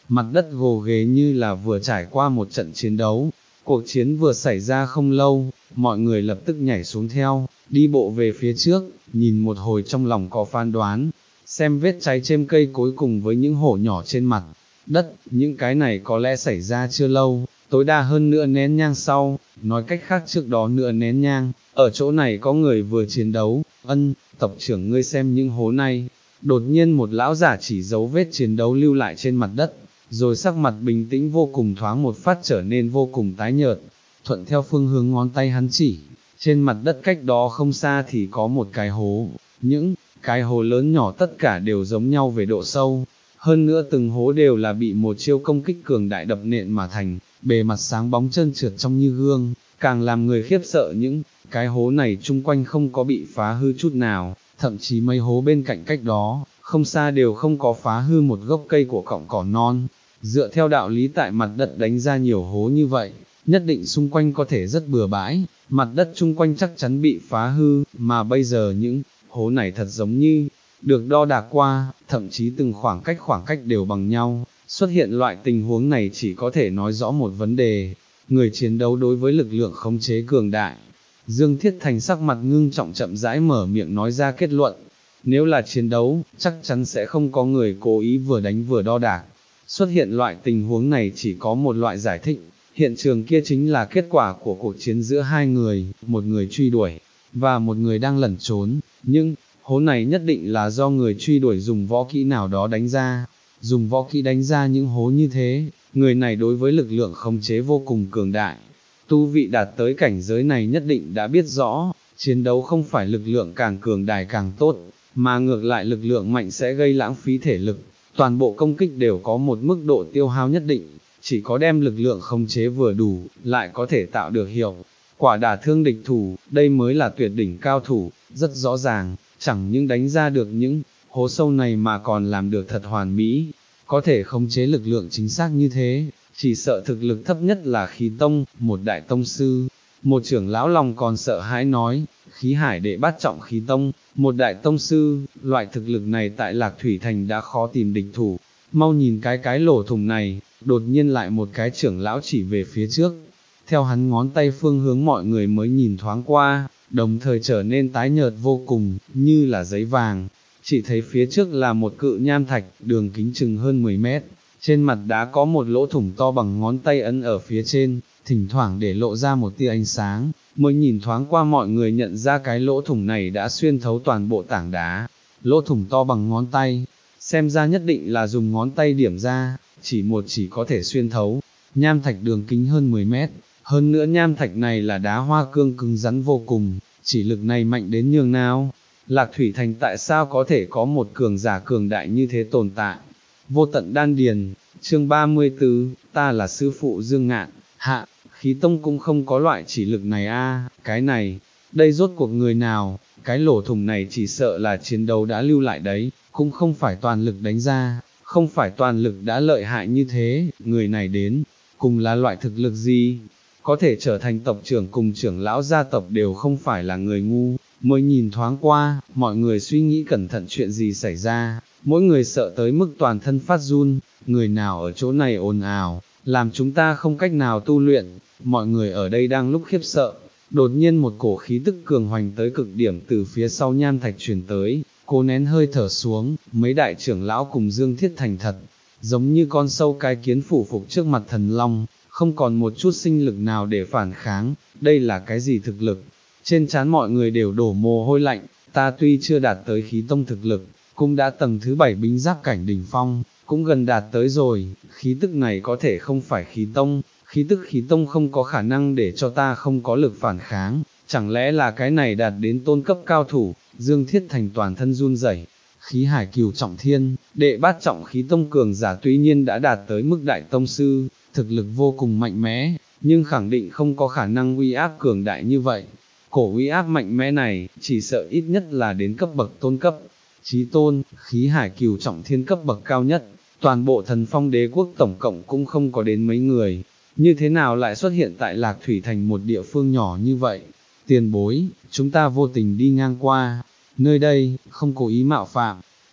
mặt đất gồ ghề như là vừa trải qua một trận chiến đấu. Cuộc chiến vừa xảy ra không lâu, mọi người lập tức nhảy xuống theo, đi bộ về phía trước, nhìn một hồi trong lòng có phán đoán, xem vết cháy trên cây cối cùng với những hổ nhỏ trên mặt đất, những cái này có lẽ xảy ra chưa lâu, tối đa hơn nửa nén nhang sau, nói cách khác trước đó nửa nén nhang, ở chỗ này có người vừa chiến đấu. Ân, tộc trưởng ngươi xem những hố này. Đột nhiên một lão giả chỉ dấu vết chiến đấu lưu lại trên mặt đất, rồi sắc mặt bình tĩnh vô cùng thoáng một phát trở nên vô cùng tái nhợt, thuận theo phương hướng ngón tay hắn chỉ, trên mặt đất cách đó không xa thì có một cái hố, những cái hố lớn nhỏ tất cả đều giống nhau về độ sâu, hơn nữa từng hố đều là bị một chiêu công kích cường đại đập nện mà thành, bề mặt sáng bóng trơn trượt trong như gương, càng làm người khiếp sợ những cái hố này chung quanh không có bị phá hư chút nào, thậm chí mấy hố bên cạnh cách đó, không xa đều không có phá hư một gốc cây của cọng cỏ non. Dựa theo đạo lý tại mặt đất đánh ra nhiều hố như vậy, nhất định xung quanh có thể rất bừa bãi, mặt đất chung quanh chắc chắn bị phá hư, mà bây giờ những hố này thật giống như được đo đạc qua, thậm chí từng khoảng cách khoảng cách đều bằng nhau. Xuất hiện loại tình huống này chỉ có thể nói rõ một vấn đề, người chiến đấu đối với lực lượng khống chế cường đại. Dương Thiết Thành sắc mặt ngưng trọng chậm rãi mở miệng nói ra kết luận, nếu là chiến đấu, chắc chắn sẽ không có người cố ý vừa đánh vừa đo đạc. Xuất hiện loại tình huống này chỉ có một loại giải thích, hiện trường kia chính là kết quả của cuộc chiến giữa hai người, một người truy đuổi, và một người đang lẩn trốn, nhưng, hố này nhất định là do người truy đuổi dùng võ kỹ nào đó đánh ra, dùng võ kỹ đánh ra những hố như thế, người này đối với lực lượng khống chế vô cùng cường đại, tu vị đạt tới cảnh giới này nhất định đã biết rõ, chiến đấu không phải lực lượng càng cường đại càng tốt, mà ngược lại lực lượng mạnh sẽ gây lãng phí thể lực. Toàn bộ công kích đều có một mức độ tiêu hao nhất định, chỉ có đem lực lượng khống chế vừa đủ, lại có thể tạo được hiệu quả đả thương địch thủ, đây mới là tuyệt đỉnh cao thủ, rất rõ ràng, chẳng những đánh ra được những hố sâu này mà còn làm được thật hoàn mỹ, có thể khống chế lực lượng chính xác như thế, chỉ sợ thực lực thấp nhất là khí tông, một đại tông sư. Một trưởng lão lòng còn sợ hãi nói, khí hải đệ bát trọng khí tông, một đại tông sư, loại thực lực này tại Lạc Thủy Thành đã khó tìm địch thủ, mau nhìn cái cái lỗ thủng này, đột nhiên lại một cái trưởng lão chỉ về phía trước, theo hắn ngón tay phương hướng mọi người mới nhìn thoáng qua, đồng thời trở nên tái nhợt vô cùng, như là giấy vàng, chỉ thấy phía trước là một cự nham thạch, đường kính chừng hơn mười mét, trên mặt đá có một lỗ thủng to bằng ngón tay ấn ở phía trên, thỉnh thoảng để lộ ra một tia ánh sáng, mới nhìn thoáng qua mọi người nhận ra cái lỗ thủng này đã xuyên thấu toàn bộ tảng đá, lỗ thủng to bằng ngón tay, xem ra nhất định là dùng ngón tay điểm ra, chỉ một chỉ có thể xuyên thấu, nham thạch đường kính hơn mười mét, hơn nữa nham thạch này là đá hoa cương cứng rắn vô cùng, chỉ lực này mạnh đến nhường nào, Lạc Thủy Thành tại sao có thể có một cường giả cường đại như thế tồn tại. Vô tận đan điền, chương ba mươi tư, ta là sư phụ Dương Ngạn, hạ, khí tông cũng không có loại chỉ lực này a, cái này, đây rốt cuộc người nào, cái lỗ thủng này chỉ sợ là chiến đấu đã lưu lại đấy, cũng không phải toàn lực đánh ra, không phải toàn lực đã lợi hại như thế, người này đến, cùng là loại thực lực gì, có thể trở thành tộc trưởng cùng trưởng lão gia tộc đều không phải là người ngu, mới nhìn thoáng qua, mọi người suy nghĩ cẩn thận chuyện gì xảy ra, mỗi người sợ tới mức toàn thân phát run, người nào ở chỗ này ồn ào, làm chúng ta không cách nào tu luyện, mọi người ở đây đang lúc khiếp sợ, đột nhiên một cổ khí tức cường hoành tới cực điểm từ phía sau nham thạch truyền tới, cố nén hơi thở xuống, mấy đại trưởng lão cùng Dương Thiết Thành thật, giống như con sâu cái kiến phủ phục trước mặt thần long, không còn một chút sinh lực nào để phản kháng, đây là cái gì thực lực, trên trán mọi người đều đổ mồ hôi lạnh, ta tuy chưa đạt tới khí tông thực lực, cũng đã tầng thứ bảy bính giáp cảnh đỉnh phong, cũng gần đạt tới rồi, khí tức này có thể không phải khí tông, khí tức khí tông không có khả năng để cho ta không có lực phản kháng, chẳng lẽ là cái này đạt đến tôn cấp cao thủ, Dương Thiết Thành toàn thân run rẩy. Khí hải cửu trọng thiên, đệ bát trọng khí tông cường giả tuy nhiên đã đạt tới mức đại tông sư, thực lực vô cùng mạnh mẽ, nhưng khẳng định không có khả năng uy áp cường đại như vậy. Cổ uy áp mạnh mẽ này, chỉ sợ ít nhất là đến cấp bậc tôn cấp, chí tôn, khí hải cửu trọng thiên cấp bậc cao nhất, toàn bộ thần phong đế quốc tổng cộng cũng không có đến mấy người, như thế nào lại xuất hiện tại Lạc Thủy Thành một địa phương nhỏ như vậy? Tiền bối, chúng ta vô tình đi ngang qua, nơi đây, không cố ý mạo phạm,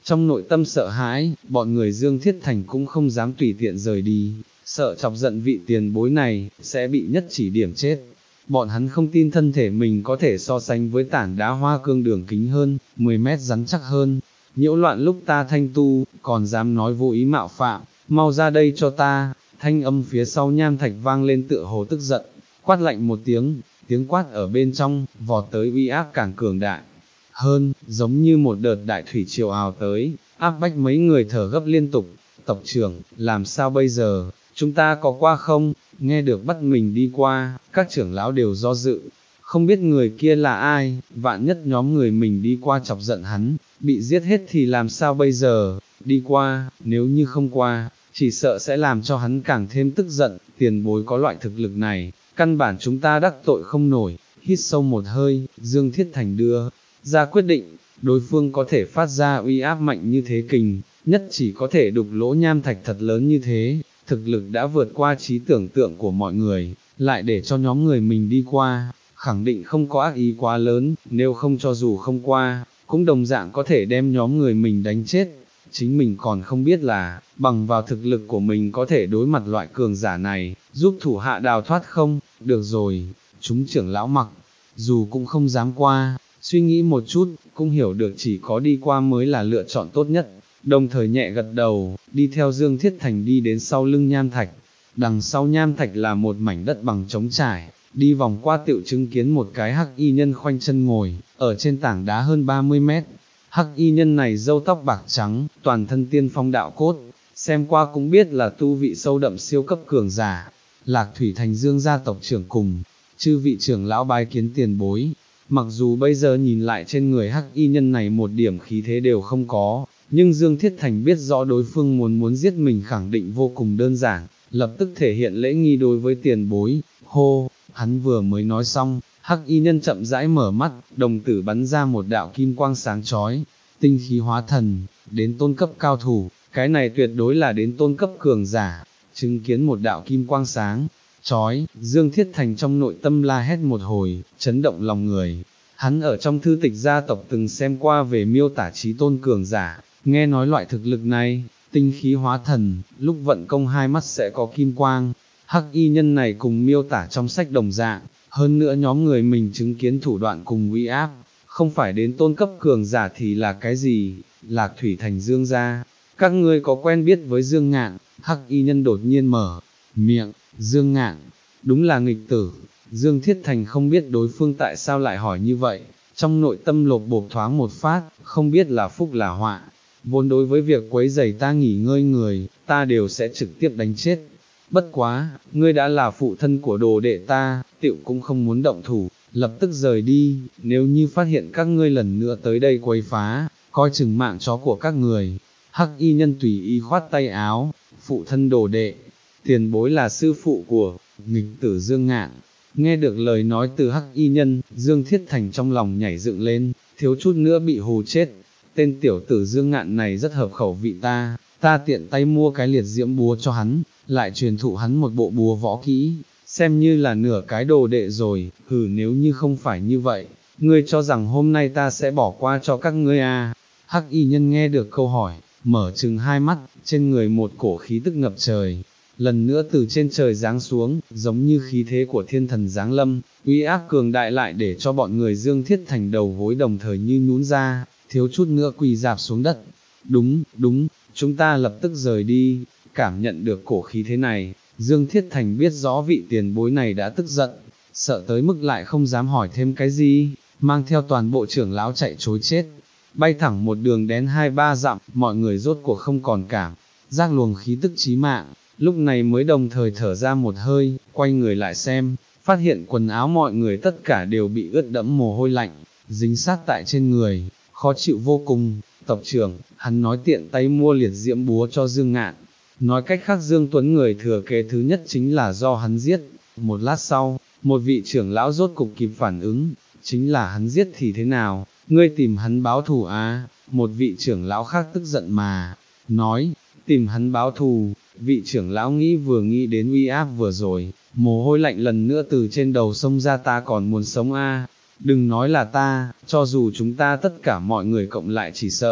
Trong nội tâm sợ hãi, bọn người Dương Thiết Thành cũng không dám tùy tiện rời đi, sợ chọc giận vị tiền bối này, sẽ bị nhất chỉ điểm chết. Bọn hắn không tin thân thể mình có thể so sánh với tảng đá hoa cương đường kính hơn, mười mét rắn chắc hơn. Nhiễu loạn lúc ta thanh tu, còn dám nói vô ý mạo phạm, mau ra đây cho ta. Thanh âm phía sau nham thạch vang lên tựa hồ tức giận, quát lạnh một tiếng, tiếng quát ở bên trong, vọt tới uy áp càng cường đại hơn, giống như một đợt đại thủy triều ào tới, áp bách mấy người thở gấp liên tục. Tộc trưởng, làm sao bây giờ, chúng ta có qua không? Nghe được bắt mình đi qua, các trưởng lão đều do dự, không biết người kia là ai, vạn nhất nhóm người mình đi qua chọc giận hắn, bị giết hết thì làm sao bây giờ, đi qua, nếu như không qua, chỉ sợ sẽ làm cho hắn càng thêm tức giận, tiền bối có loại thực lực này, căn bản chúng ta đắc tội không nổi. Hít sâu một hơi, Dương Thiết Thành đưa ra quyết định, đối phương có thể phát ra uy áp mạnh như thế kình, nhất chỉ có thể đục lỗ nham thạch thật lớn như thế, thực lực đã vượt qua trí tưởng tượng của mọi người, lại để cho nhóm người mình đi qua, khẳng định không có ác ý quá lớn, nếu không cho dù không qua, cũng đồng dạng có thể đem nhóm người mình đánh chết. Chính mình còn không biết là, bằng vào thực lực của mình có thể đối mặt loại cường giả này, giúp thủ hạ đào thoát không? Được rồi, chúng trưởng lão mặc, dù cũng không dám qua, suy nghĩ một chút, cũng hiểu được chỉ có đi qua mới là lựa chọn tốt nhất, đồng thời nhẹ gật đầu, đi theo Dương Thiết Thành đi đến sau lưng nham thạch. Đằng sau nham thạch là một mảnh đất bằng trống trải, đi vòng qua tựu chứng kiến một cái hắc y nhân khoanh chân ngồi, ở trên tảng đá hơn ba mươi mét. Hắc y nhân này râu tóc bạc trắng, toàn thân tiên phong đạo cốt, xem qua cũng biết là tu vị sâu đậm siêu cấp cường giả. Lạc Thủy Thành Dương gia tộc trưởng cùng, chư vị trưởng lão bái kiến tiền bối. Mặc dù bây giờ nhìn lại trên người hắc y nhân này một điểm khí thế đều không có, nhưng Dương Thiết Thành biết rõ đối phương muốn muốn giết mình khẳng định vô cùng đơn giản, lập tức thể hiện lễ nghi đối với tiền bối. Hô, hắn vừa mới nói xong, hắc y nhân chậm rãi mở mắt, đồng tử bắn ra một đạo kim quang sáng chói, tinh khí hóa thần, đến tôn cấp cao thủ, cái này tuyệt đối là đến tôn cấp cường giả. Chứng kiến một đạo kim quang sáng chói, Dương Thiết Thành trong nội tâm la hét một hồi, chấn động lòng người. Hắn ở trong thư tịch gia tộc từng xem qua về miêu tả chí tôn cường giả, nghe nói loại thực lực này, tinh khí hóa thần, lúc vận công hai mắt sẽ có kim quang. Hắc y nhân này cùng miêu tả trong sách đồng dạng, hơn nữa nhóm người mình chứng kiến thủ đoạn cùng uy áp, không phải đến tôn cấp cường giả thì là cái gì? Lạc Thủy Thành Dương gia, các ngươi có quen biết với Dương Ngạn? Hắc y nhân đột nhiên mở miệng. Dương Ngạn, đúng là nghịch tử. Dương Thiết Thành không biết đối phương tại sao lại hỏi như vậy, trong nội tâm lột bột thoáng một phát, không biết là phúc là họa. Vốn đối với việc quấy rầy ta nghỉ ngơi người, ta đều sẽ trực tiếp đánh chết. Bất quá, ngươi đã là phụ thân của đồ đệ ta, tựu cũng không muốn động thủ, lập tức rời đi, nếu như phát hiện các ngươi lần nữa tới đây quấy phá, coi chừng mạng chó của các người. Hắc y nhân tùy ý khoát tay áo, phụ thân đồ đệ, tiền bối là sư phụ của nghịch tử Dương Ngạn. Nghe được lời nói từ hắc y nhân, Dương Thiết Thành trong lòng nhảy dựng lên, thiếu chút nữa bị hù chết. Tên tiểu tử Dương Ngạn này rất hợp khẩu vị ta, ta tiện tay mua cái liệt diễm búa cho hắn, lại truyền thụ hắn một bộ búa võ kỹ, xem như là nửa cái đồ đệ rồi. Hừ, nếu như không phải như vậy, ngươi cho rằng hôm nay ta sẽ bỏ qua cho các ngươi à? Hắc y nhân nghe được câu hỏi, mở trừng hai mắt, trên người một cổ khí tức ngập trời, lần nữa từ trên trời giáng xuống, giống như khí thế của thiên thần giáng lâm, uy áp cường đại lại để cho bọn người Dương Thiết Thành đầu gối đồng thời như nhún ra, thiếu chút nữa quỳ dạp xuống đất. Đúng, đúng, chúng ta lập tức rời đi. Cảm nhận được cổ khí thế này, Dương Thiết Thành biết rõ vị tiền bối này đã tức giận, sợ tới mức lại không dám hỏi thêm cái gì, mang theo toàn bộ trưởng lão chạy trối chết. Bay thẳng một đường đến hai ba dặm, mọi người rốt cuộc không còn cảm giác luồng khí tức chí mạng, lúc này mới đồng thời thở ra một hơi, quay người lại xem, phát hiện quần áo mọi người tất cả đều bị ướt đẫm mồ hôi lạnh, dính sát tại trên người, khó chịu vô cùng. Tộc trưởng, hắn nói tiện tay mua liệt diễm búa cho Dương Ngạn, nói cách khác Dương Tuấn người thừa kế thứ nhất chính là do hắn giết. Một lát sau, một vị trưởng lão rốt cục kịp phản ứng, chính là hắn giết thì thế nào, ngươi tìm hắn báo thù à? Một vị trưởng lão khác tức giận mà nói, tìm hắn báo thù. Vị trưởng lão nghĩ vừa nghĩ đến uy áp vừa rồi, mồ hôi lạnh lần nữa từ trên đầu xông ra. Ta còn muốn sống a? Đừng nói là ta, cho dù chúng ta tất cả mọi người cộng lại chỉ sợ,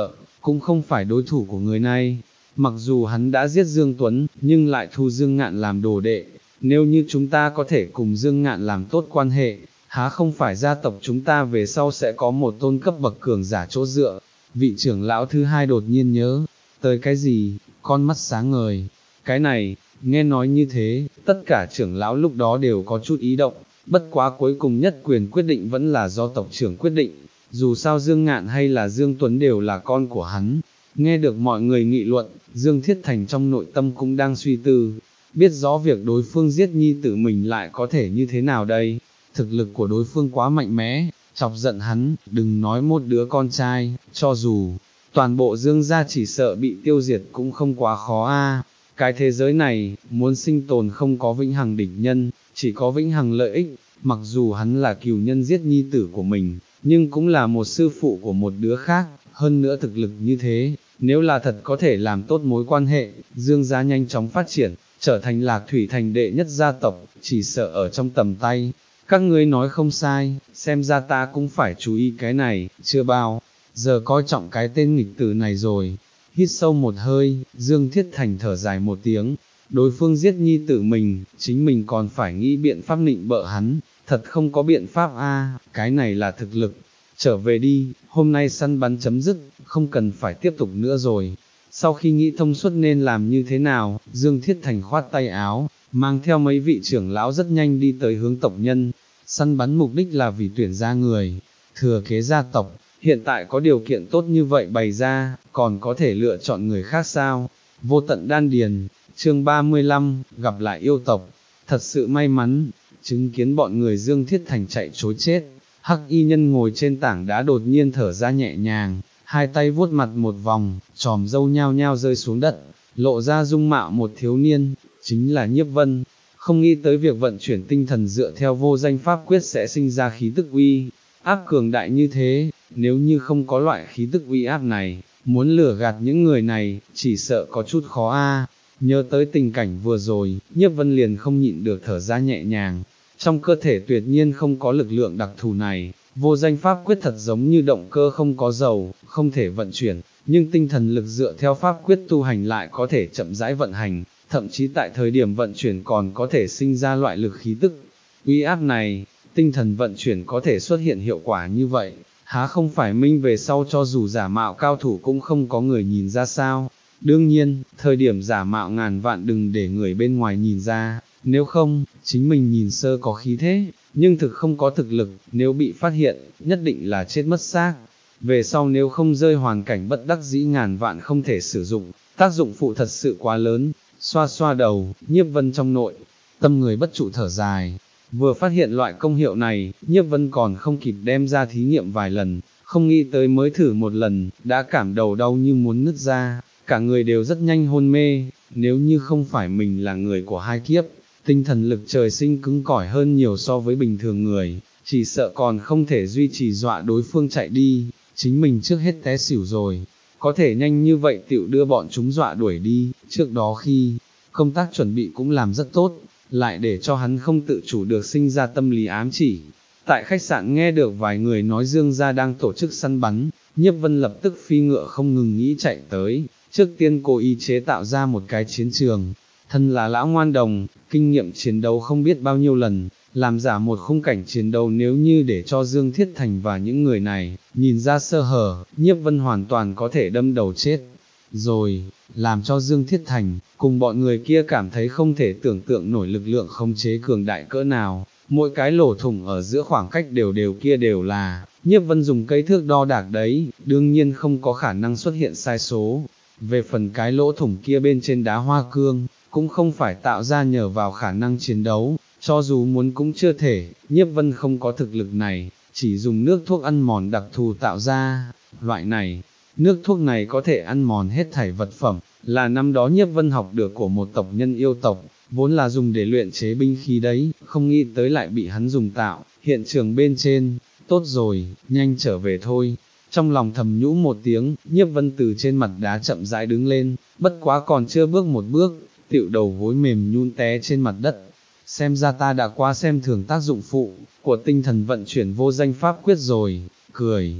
cũng không phải đối thủ của người này. Mặc dù hắn đã giết Dương Tuấn, nhưng lại thu Dương Ngạn làm đồ đệ, nếu như chúng ta có thể cùng Dương Ngạn làm tốt quan hệ, há không phải gia tộc chúng ta về sau sẽ có một tôn cấp bậc cường giả chỗ dựa. Vị trưởng lão thứ hai đột nhiên nhớ tới cái gì, con mắt sáng ngời. Cái này, nghe nói như thế, tất cả trưởng lão lúc đó đều có chút ý động, bất quá cuối cùng nhất quyền quyết định vẫn là do tộc trưởng quyết định, dù sao Dương Ngạn hay là Dương Tuấn đều là con của hắn. Nghe được mọi người nghị luận, Dương Thiết Thành trong nội tâm cũng đang suy tư, biết rõ việc đối phương giết nhi tử mình lại có thể như thế nào đây, thực lực của đối phương quá mạnh mẽ, chọc giận hắn, đừng nói một đứa con trai, cho dù toàn bộ Dương gia chỉ sợ bị tiêu diệt cũng không quá khó a. Cái thế giới này, muốn sinh tồn không có vĩnh hằng địch nhân, chỉ có vĩnh hằng lợi ích, mặc dù hắn là cừu nhân giết nhi tử của mình, nhưng cũng là một sư phụ của một đứa khác, hơn nữa thực lực như thế, nếu là thật có thể làm tốt mối quan hệ, Dương gia nhanh chóng phát triển, trở thành Lạc Thủy Thành đệ nhất gia tộc, chỉ sợ ở trong tầm tay. Các ngươi nói không sai, xem ra ta cũng phải chú ý cái này, chưa bao giờ coi trọng cái tên nghịch tử này rồi. Hít sâu một hơi, Dương Thiết Thành thở dài một tiếng, đối phương giết nhi tử mình, chính mình còn phải nghĩ biện pháp nịnh bợ hắn, thật không có biện pháp a, cái này là thực lực. Trở về đi, hôm nay săn bắn chấm dứt, không cần phải tiếp tục nữa rồi. Sau khi nghĩ thông suốt nên làm như thế nào, Dương Thiết Thành khoát tay áo, mang theo mấy vị trưởng lão rất nhanh đi tới hướng tộc nhân. Săn bắn mục đích là vì tuyển ra người thừa kế gia tộc, hiện tại có điều kiện tốt như vậy bày ra, còn có thể lựa chọn người khác sao? Vô tận đan điền, chương ba mươi lăm, gặp lại yêu tộc, thật sự may mắn, chứng kiến bọn người Dương Thiết Thành chạy trối chết. Hắc y nhân ngồi trên tảng đá đột nhiên thở ra nhẹ nhàng, hai tay vuốt mặt một vòng, tròm râu nhao nhao rơi xuống đất, lộ ra dung mạo một thiếu niên, chính là Nhiếp Vân. Không nghĩ tới việc vận chuyển tinh thần dựa theo vô danh pháp quyết sẽ sinh ra khí tức uy áp cường đại như thế, nếu như không có loại khí tức uy áp này, muốn lừa gạt những người này, chỉ sợ có chút khó a. Nhớ tới tình cảnh vừa rồi, Nhiếp Vân liền không nhịn được thở ra nhẹ nhàng, trong cơ thể tuyệt nhiên không có lực lượng đặc thù này, vô danh pháp quyết thật giống như động cơ không có dầu, không thể vận chuyển, nhưng tinh thần lực dựa theo pháp quyết tu hành lại có thể chậm rãi vận hành, thậm chí tại thời điểm vận chuyển còn có thể sinh ra loại lực khí tức. Uy áp này, tinh thần vận chuyển có thể xuất hiện hiệu quả như vậy, há không phải minh về sau cho dù giả mạo cao thủ cũng không có người nhìn ra sao. Đương nhiên, thời điểm giả mạo ngàn vạn đừng để người bên ngoài nhìn ra, nếu không, chính mình nhìn sơ có khí thế, nhưng thực không có thực lực, nếu bị phát hiện, nhất định là chết mất xác. Về sau nếu không rơi hoàn cảnh bất đắc dĩ ngàn vạn không thể sử dụng, tác dụng phụ thật sự quá lớn. Xoa xoa đầu, Nhiếp Vân trong nội tâm người bất trụ thở dài, vừa phát hiện loại công hiệu này, Nhiếp Vân còn không kịp đem ra thí nghiệm vài lần, không nghĩ tới mới thử một lần, đã cảm đầu đau như muốn nứt ra, cả người đều rất nhanh hôn mê. Nếu như không phải mình là người của hai kiếp, tinh thần lực trời sinh cứng cỏi hơn nhiều so với bình thường người, chỉ sợ còn không thể duy trì dọa đối phương chạy đi, chính mình trước hết té xỉu rồi. Có thể nhanh như vậy tiểu đưa bọn chúng dọa đuổi đi, trước đó khi công tác chuẩn bị cũng làm rất tốt, lại để cho hắn không tự chủ được sinh ra tâm lý ám chỉ. Tại khách sạn nghe được vài người nói Dương gia đang tổ chức săn bắn, Nhiếp Vân lập tức phi ngựa không ngừng nghĩ chạy tới, trước tiên cố ý chế tạo ra một cái chiến trường. Thân là lão ngoan đồng, kinh nghiệm chiến đấu không biết bao nhiêu lần, làm giả một khung cảnh chiến đấu nếu như để cho Dương Thiết Thành và những người này, nhìn ra sơ hở, Nhiếp Vân hoàn toàn có thể đâm đầu chết. Rồi, làm cho Dương Thiết Thành, cùng bọn người kia cảm thấy không thể tưởng tượng nổi lực lượng khống chế cường đại cỡ nào, mỗi cái lỗ thủng ở giữa khoảng cách đều đều kia đều là, Nhiếp Vân dùng cây thước đo đạc đấy, đương nhiên không có khả năng xuất hiện sai số. Về phần cái lỗ thủng kia bên trên đá hoa cương, cũng không phải tạo ra nhờ vào khả năng chiến đấu, cho dù muốn cũng chưa thể, Nhiếp Vân không có thực lực này, chỉ dùng nước thuốc ăn mòn đặc thù tạo ra, loại này, nước thuốc này có thể ăn mòn hết thảy vật phẩm, là năm đó Nhiếp Vân học được của một tộc nhân yêu tộc, vốn là dùng để luyện chế binh khí đấy, không nghĩ tới lại bị hắn dùng tạo, hiện trường bên trên, tốt rồi, nhanh trở về thôi. Trong lòng thầm nhũ một tiếng, Nhiếp Vân từ trên mặt đá chậm rãi đứng lên, bất quá còn chưa bước một bước, tựu đầu gối mềm nhún té trên mặt đất. Xem ra ta đã quá xem thường tác dụng phụ của tinh thần vận chuyển vô danh pháp quyết rồi, cười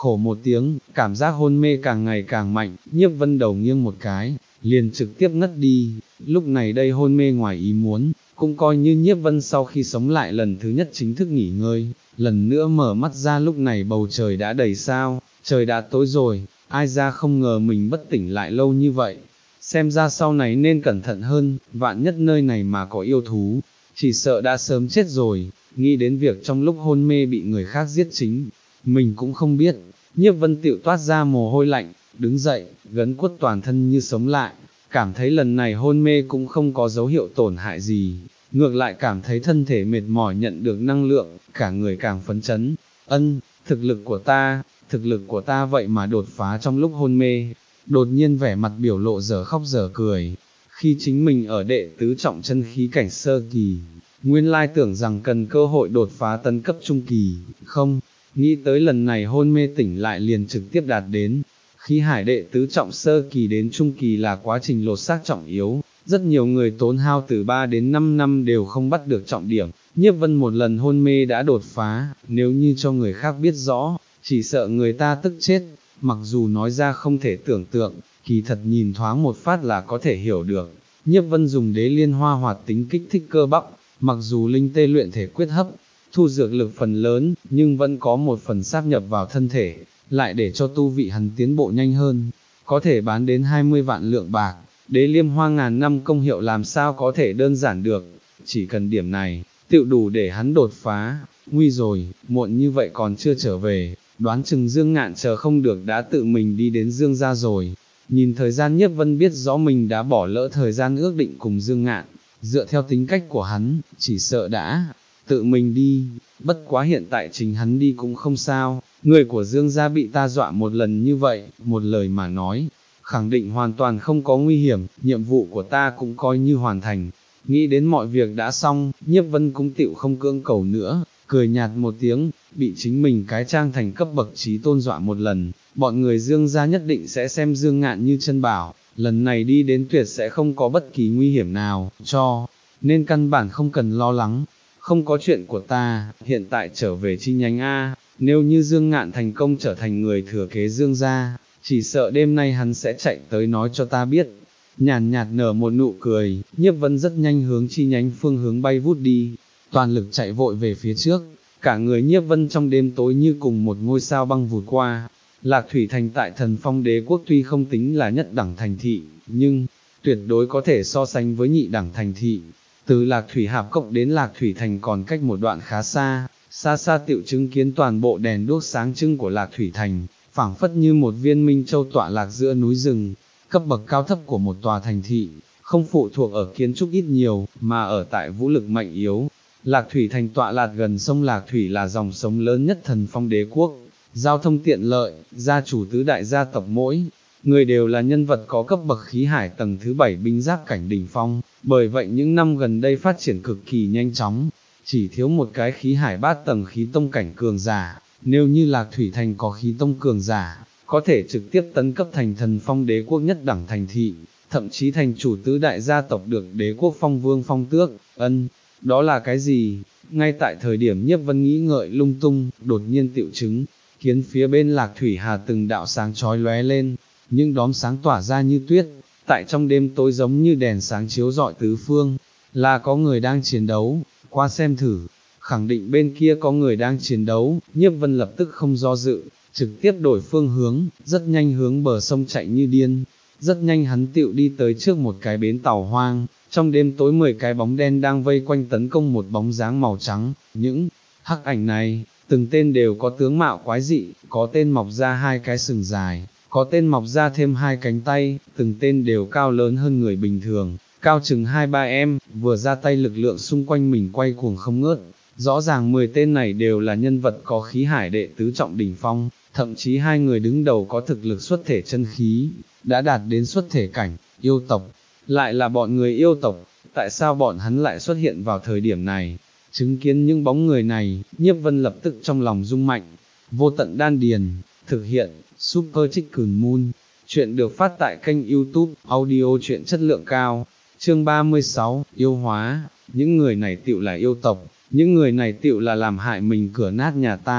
khổ một tiếng, cảm giác hôn mê càng ngày càng mạnh, Nhiếp Vân đầu nghiêng một cái, liền trực tiếp ngất đi, lúc này đây hôn mê ngoài ý muốn, cũng coi như Nhiếp Vân sau khi sống lại lần thứ nhất chính thức nghỉ ngơi, lần nữa mở mắt ra lúc này bầu trời đã đầy sao, trời đã tối rồi, ai ra không ngờ mình bất tỉnh lại lâu như vậy, xem ra sau này nên cẩn thận hơn, vạn nhất nơi này mà có yêu thú, chỉ sợ đã sớm chết rồi, nghĩ đến việc trong lúc hôn mê bị người khác giết chính, mình cũng không biết, Nhiếp Vân tựu toát ra mồ hôi lạnh, đứng dậy, gấn quất toàn thân như sống lại, cảm thấy lần này hôn mê cũng không có dấu hiệu tổn hại gì, ngược lại cảm thấy thân thể mệt mỏi nhận được năng lượng, cả người càng phấn chấn, ân, thực lực của ta, thực lực của ta vậy mà đột phá trong lúc hôn mê, đột nhiên vẻ mặt biểu lộ dở khóc dở cười, khi chính mình ở đệ tứ trọng chân khí cảnh sơ kỳ, nguyên lai tưởng rằng cần cơ hội đột phá tấn cấp trung kỳ, không, nghĩ tới lần này hôn mê tỉnh lại liền trực tiếp đạt đến, khí hải đệ tứ trọng sơ kỳ đến trung kỳ là quá trình lột xác trọng yếu, rất nhiều người tốn hao từ ba đến năm năm đều không bắt được trọng điểm, Nhiếp Vân một lần hôn mê đã đột phá, nếu như cho người khác biết rõ, chỉ sợ người ta tức chết, mặc dù nói ra không thể tưởng tượng, kỳ thật nhìn thoáng một phát là có thể hiểu được, Nhiếp Vân dùng đế liên hoa hoạt tính kích thích cơ bắp, mặc dù linh tê luyện thể quyết hấp, thu dược lực phần lớn, nhưng vẫn có một phần sáp nhập vào thân thể, lại để cho tu vị hắn tiến bộ nhanh hơn, có thể bán đến hai mươi vạn lượng bạc, đế liêm hoa ngàn năm công hiệu làm sao có thể đơn giản được, chỉ cần điểm này, tựu đủ để hắn đột phá, nguy rồi, muộn như vậy còn chưa trở về, đoán chừng Dương Ngạn chờ không được đã tự mình đi đến Dương gia rồi, nhìn thời gian Nhiếp Vân biết rõ mình đã bỏ lỡ thời gian ước định cùng Dương Ngạn, dựa theo tính cách của hắn, chỉ sợ đã tự mình đi, bất quá hiện tại chính hắn đi cũng không sao, người của Dương gia bị ta dọa một lần như vậy, một lời mà nói, khẳng định hoàn toàn không có nguy hiểm, nhiệm vụ của ta cũng coi như hoàn thành, nghĩ đến mọi việc đã xong, Nhiếp Vân cũng tựu không cưỡng cầu nữa, cười nhạt một tiếng, bị chính mình cái trang thành cấp bậc trí tôn dọa một lần, bọn người Dương gia nhất định sẽ xem Dương Ngạn như chân bảo, lần này đi đến tuyệt sẽ không có bất kỳ nguy hiểm nào, cho nên căn bản không cần lo lắng. Không có chuyện của ta, hiện tại trở về chi nhánh A, nếu như Dương Ngạn thành công trở thành người thừa kế Dương gia, chỉ sợ đêm nay hắn sẽ chạy tới nói cho ta biết. Nhàn nhạt nở một nụ cười, Nhiếp Vân rất nhanh hướng chi nhánh phương hướng bay vút đi, toàn lực chạy vội về phía trước, cả người Nhiếp Vân trong đêm tối như cùng một ngôi sao băng vụt qua. Lạc Thủy Thành tại Thần Phong Đế Quốc tuy không tính là nhất đẳng thành thị, nhưng tuyệt đối có thể so sánh với nhị đẳng thành thị. Từ Lạc Thủy Hạp Cộng đến Lạc Thủy Thành còn cách một đoạn khá xa, xa xa tựu chứng kiến toàn bộ đèn đuốc sáng trưng của Lạc Thủy Thành, phảng phất như một viên minh châu tọa lạc giữa núi rừng, cấp bậc cao thấp của một tòa thành thị, không phụ thuộc ở kiến trúc ít nhiều, mà ở tại vũ lực mạnh yếu. Lạc Thủy Thành tọa lạc gần sông Lạc Thủy là dòng sông lớn nhất Thần Phong Đế Quốc, giao thông tiện lợi, gia chủ tứ đại gia tộc mỗi người đều là nhân vật có cấp bậc khí hải tầng thứ bảy binh giáp cảnh đỉnh phong, bởi vậy những năm gần đây phát triển cực kỳ nhanh chóng, chỉ thiếu một cái khí hải bát tầng khí tông cảnh cường giả, nếu như Lạc Thủy Thành có khí tông cường giả, có thể trực tiếp tấn cấp thành Thần Phong Đế Quốc nhất đẳng thành thị, thậm chí thành chủ tứ đại gia tộc được Đế Quốc phong vương phong tước, ân, đó là cái gì? Ngay tại thời điểm Nhiếp Vân nghĩ ngợi lung tung, đột nhiên tiểu chứng, kiến phía bên Lạc Thủy Hà từng đạo sáng chói lóe lên, những đốm sáng tỏa ra như tuyết, tại trong đêm tối giống như đèn sáng chiếu rọi tứ phương, là có người đang chiến đấu, qua xem thử, khẳng định bên kia có người đang chiến đấu, Nhiếp Vân lập tức không do dự, trực tiếp đổi phương hướng, rất nhanh hướng bờ sông chạy như điên, rất nhanh hắn tựu đi tới trước một cái bến tàu hoang, trong đêm tối mười cái bóng đen đang vây quanh tấn công một bóng dáng màu trắng, những hắc ảnh này, từng tên đều có tướng mạo quái dị, có tên mọc ra hai cái sừng dài, có tên mọc ra thêm hai cánh tay, từng tên đều cao lớn hơn người bình thường, cao chừng hai ba em, vừa ra tay lực lượng xung quanh mình quay cuồng không ngớt, rõ ràng mười tên này đều là nhân vật có khí hải đệ tứ trọng đỉnh phong, thậm chí hai người đứng đầu có thực lực xuất thể chân khí, đã đạt đến xuất thể cảnh, yêu tộc, lại là bọn người yêu tộc, tại sao bọn hắn lại xuất hiện vào thời điểm này? Chứng kiến những bóng người này, Nhiếp Vân lập tức trong lòng rung mạnh, vô tận đan điền, thực hiện, Super Chicken Moon, chuyện được phát tại kênh YouTube, audio chuyện chất lượng cao, chương ba mươi sáu, yêu hóa, những người này tựu là yêu tộc, những người này tựu là làm hại mình cửa nát nhà tan,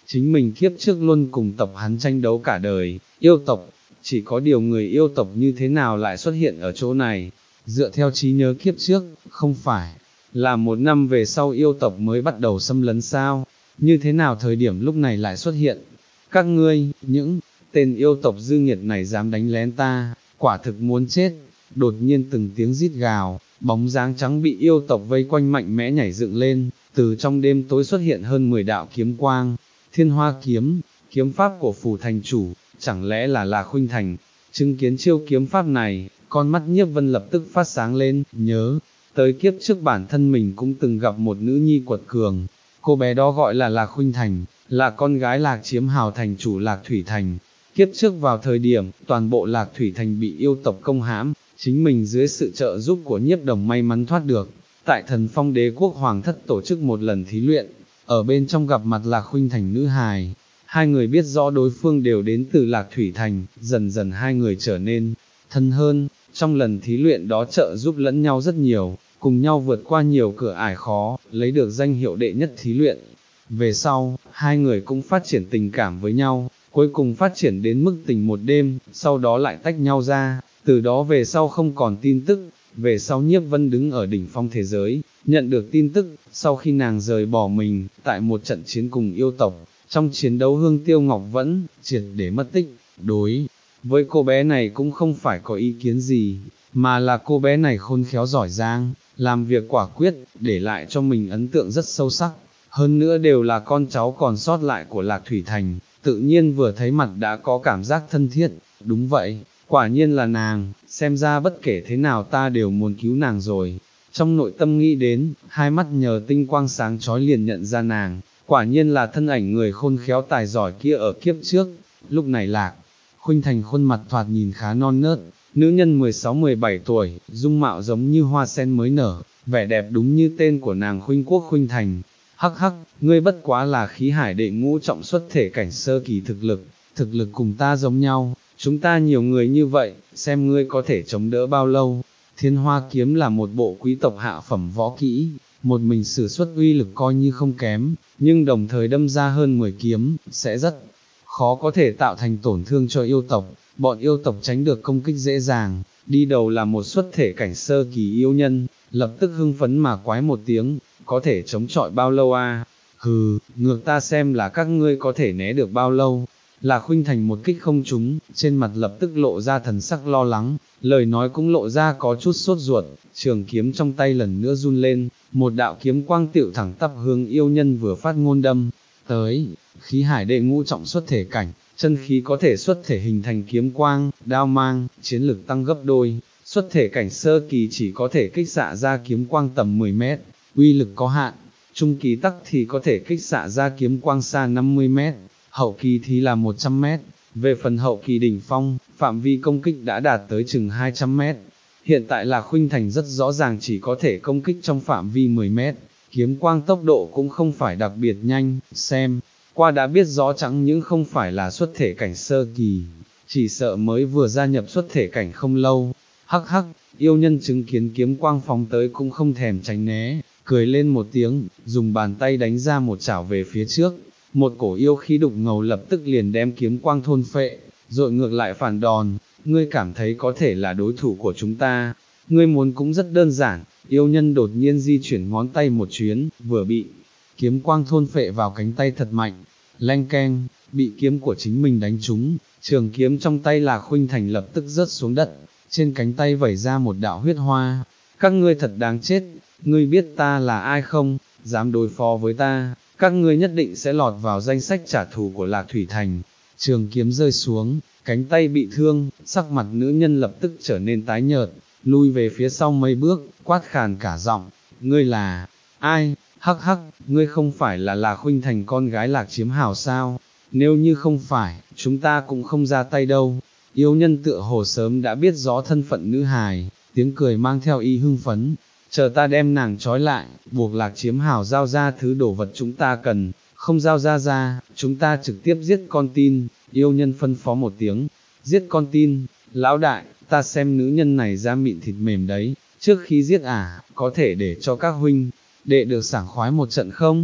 chính mình kiếp trước luôn cùng tộc hắn tranh đấu cả đời, yêu tộc, chỉ có điều người yêu tộc như thế nào lại xuất hiện ở chỗ này, dựa theo trí nhớ kiếp trước, không phải, là một năm về sau yêu tộc mới bắt đầu xâm lấn sao, như thế nào thời điểm lúc này lại xuất hiện, các ngươi, những tên yêu tộc dư nghiệt này dám đánh lén ta, quả thực muốn chết, đột nhiên từng tiếng rít gào, bóng dáng trắng bị yêu tộc vây quanh mạnh mẽ nhảy dựng lên, từ trong đêm tối xuất hiện hơn mười đạo kiếm quang, thiên hoa kiếm, kiếm pháp của phù thành chủ, chẳng lẽ là Lạc Khuynh Thành, chứng kiến chiêu kiếm pháp này, con mắt Nhiếp Vân lập tức phát sáng lên, nhớ, tới kiếp trước bản thân mình cũng từng gặp một nữ nhi quật cường, cô bé đó gọi là Lạc Khuynh Thành, là con gái Lạc Chiếm Hào thành chủ Lạc Thủy Thành, kiếp trước vào thời điểm, toàn bộ Lạc Thủy Thành bị yêu tộc công hãm, chính mình dưới sự trợ giúp của Nhiếp Đồng may mắn thoát được, tại Thần Phong Đế quốc hoàng thất tổ chức một lần thí luyện, ở bên trong gặp mặt Lạc Khuynh Thành nữ hài, hai người biết rõ đối phương đều đến từ Lạc Thủy Thành, dần dần hai người trở nên thân hơn, trong lần thí luyện đó trợ giúp lẫn nhau rất nhiều, cùng nhau vượt qua nhiều cửa ải khó, lấy được danh hiệu đệ nhất thí luyện. Về sau, hai người cũng phát triển tình cảm với nhau, cuối cùng phát triển đến mức tình một đêm, sau đó lại tách nhau ra, từ đó về sau không còn tin tức, về sau Nhiếp Vân đứng ở đỉnh phong thế giới, nhận được tin tức, sau khi nàng rời bỏ mình, tại một trận chiến cùng yêu tộc, trong chiến đấu Hương Tiêu Ngọc vẫn, triệt để mất tích, đối với cô bé này cũng không phải có ý kiến gì, mà là cô bé này khôn khéo giỏi giang, làm việc quả quyết, để lại cho mình ấn tượng rất sâu sắc, hơn nữa đều là con cháu còn sót lại của Lạc Thủy Thành, tự nhiên vừa thấy mặt đã có cảm giác thân thiết, đúng vậy, quả nhiên là nàng, xem ra bất kể thế nào ta đều muốn cứu nàng rồi, trong nội tâm nghĩ đến, hai mắt nhờ tinh quang sáng chói liền nhận ra nàng, quả nhiên là thân ảnh người khôn khéo tài giỏi kia ở kiếp trước, lúc này Lạc Khuynh Thành khuôn mặt thoạt nhìn khá non nớt, nữ nhân mười sáu mười bảy tuổi, dung mạo giống như hoa sen mới nở, vẻ đẹp đúng như tên của nàng Khuynh Quốc Khuynh Thành. Hắc hắc, ngươi bất quá là khí hải đệ ngũ trọng xuất thể cảnh sơ kỳ thực lực, thực lực cùng ta giống nhau, chúng ta nhiều người như vậy, xem ngươi có thể chống đỡ bao lâu. Thiên Hoa kiếm là một bộ quý tộc hạ phẩm võ kỹ, một mình sử xuất uy lực coi như không kém, nhưng đồng thời đâm ra hơn mười kiếm, sẽ rất khó có thể tạo thành tổn thương cho yêu tộc, bọn yêu tộc tránh được công kích dễ dàng, đi đầu là một xuất thể cảnh sơ kỳ yêu nhân, lập tức hưng phấn mà quái một tiếng, có thể chống chọi bao lâu a? Hừ, ngược ta xem là các ngươi có thể né được bao lâu. Lạc Khuynh Thành một kích không trúng, trên mặt lập tức lộ ra thần sắc lo lắng, lời nói cũng lộ ra có chút sốt ruột, trường kiếm trong tay lần nữa run lên, một đạo kiếm quang tựu thẳng tắp hướng yêu nhân vừa phát ngôn đâm tới, khí hải đệ ngũ trọng xuất thể cảnh, chân khí có thể xuất thể hình thành kiếm quang, đao mang, chiến lực tăng gấp đôi, xuất thể cảnh sơ kỳ chỉ có thể kích xạ ra kiếm quang tầm mười mét, uy lực có hạn, trung kỳ tắc thì có thể kích xạ ra kiếm quang xa năm mươi mét, hậu kỳ thì là một trăm mét, về phần hậu kỳ đỉnh phong, phạm vi công kích đã đạt tới chừng hai trăm mét. Hiện tại là Khuynh Thành rất rõ ràng chỉ có thể công kích trong phạm vi mười mét, kiếm quang tốc độ cũng không phải đặc biệt nhanh, xem, qua đã biết rõ chẳng những không phải là xuất thể cảnh sơ kỳ, chỉ sợ mới vừa gia nhập xuất thể cảnh không lâu. Hắc hắc, yêu nhân chứng kiến kiếm quang phóng tới cũng không thèm tránh né, cười lên một tiếng, dùng bàn tay đánh ra một chảo về phía trước, một cổ yêu khí đục ngầu lập tức liền đem kiếm quang thôn phệ, rồi ngược lại phản đòn, ngươi cảm thấy có thể là đối thủ của chúng ta, ngươi muốn cũng rất đơn giản, yêu nhân đột nhiên di chuyển ngón tay một chuyến, vừa bị kiếm quang thôn phệ vào cánh tay thật mạnh, leng keng, bị kiếm của chính mình đánh trúng, trường kiếm trong tay Lạc Khuynh Thành lập tức rớt xuống đất, trên cánh tay vẩy ra một đạo huyết hoa, các ngươi thật đáng chết, ngươi biết ta là ai không, dám đối phó với ta, các ngươi nhất định sẽ lọt vào danh sách trả thù của Lạc Thủy Thành. Trường kiếm rơi xuống, cánh tay bị thương, sắc mặt nữ nhân lập tức trở nên tái nhợt, lui về phía sau mấy bước, quát khàn cả giọng, ngươi là ai? Hắc hắc, ngươi không phải là Lạc Khuynh Thành con gái Lạc Chiếm Hào sao? Nếu như không phải, chúng ta cũng không ra tay đâu. Yêu nhân tựa hồ sớm đã biết rõ thân phận nữ hài, tiếng cười mang theo ý hưng phấn, chờ ta đem nàng trói lại, buộc Lạc Chiếm Hào giao ra thứ đồ vật chúng ta cần, không giao ra ra, chúng ta trực tiếp giết con tin. Yêu nhân phân phó một tiếng, giết con tin, lão đại, ta xem nữ nhân này da mịn thịt mềm đấy, trước khi giết ả, có thể để cho các huynh đệ được sảng khoái một trận không?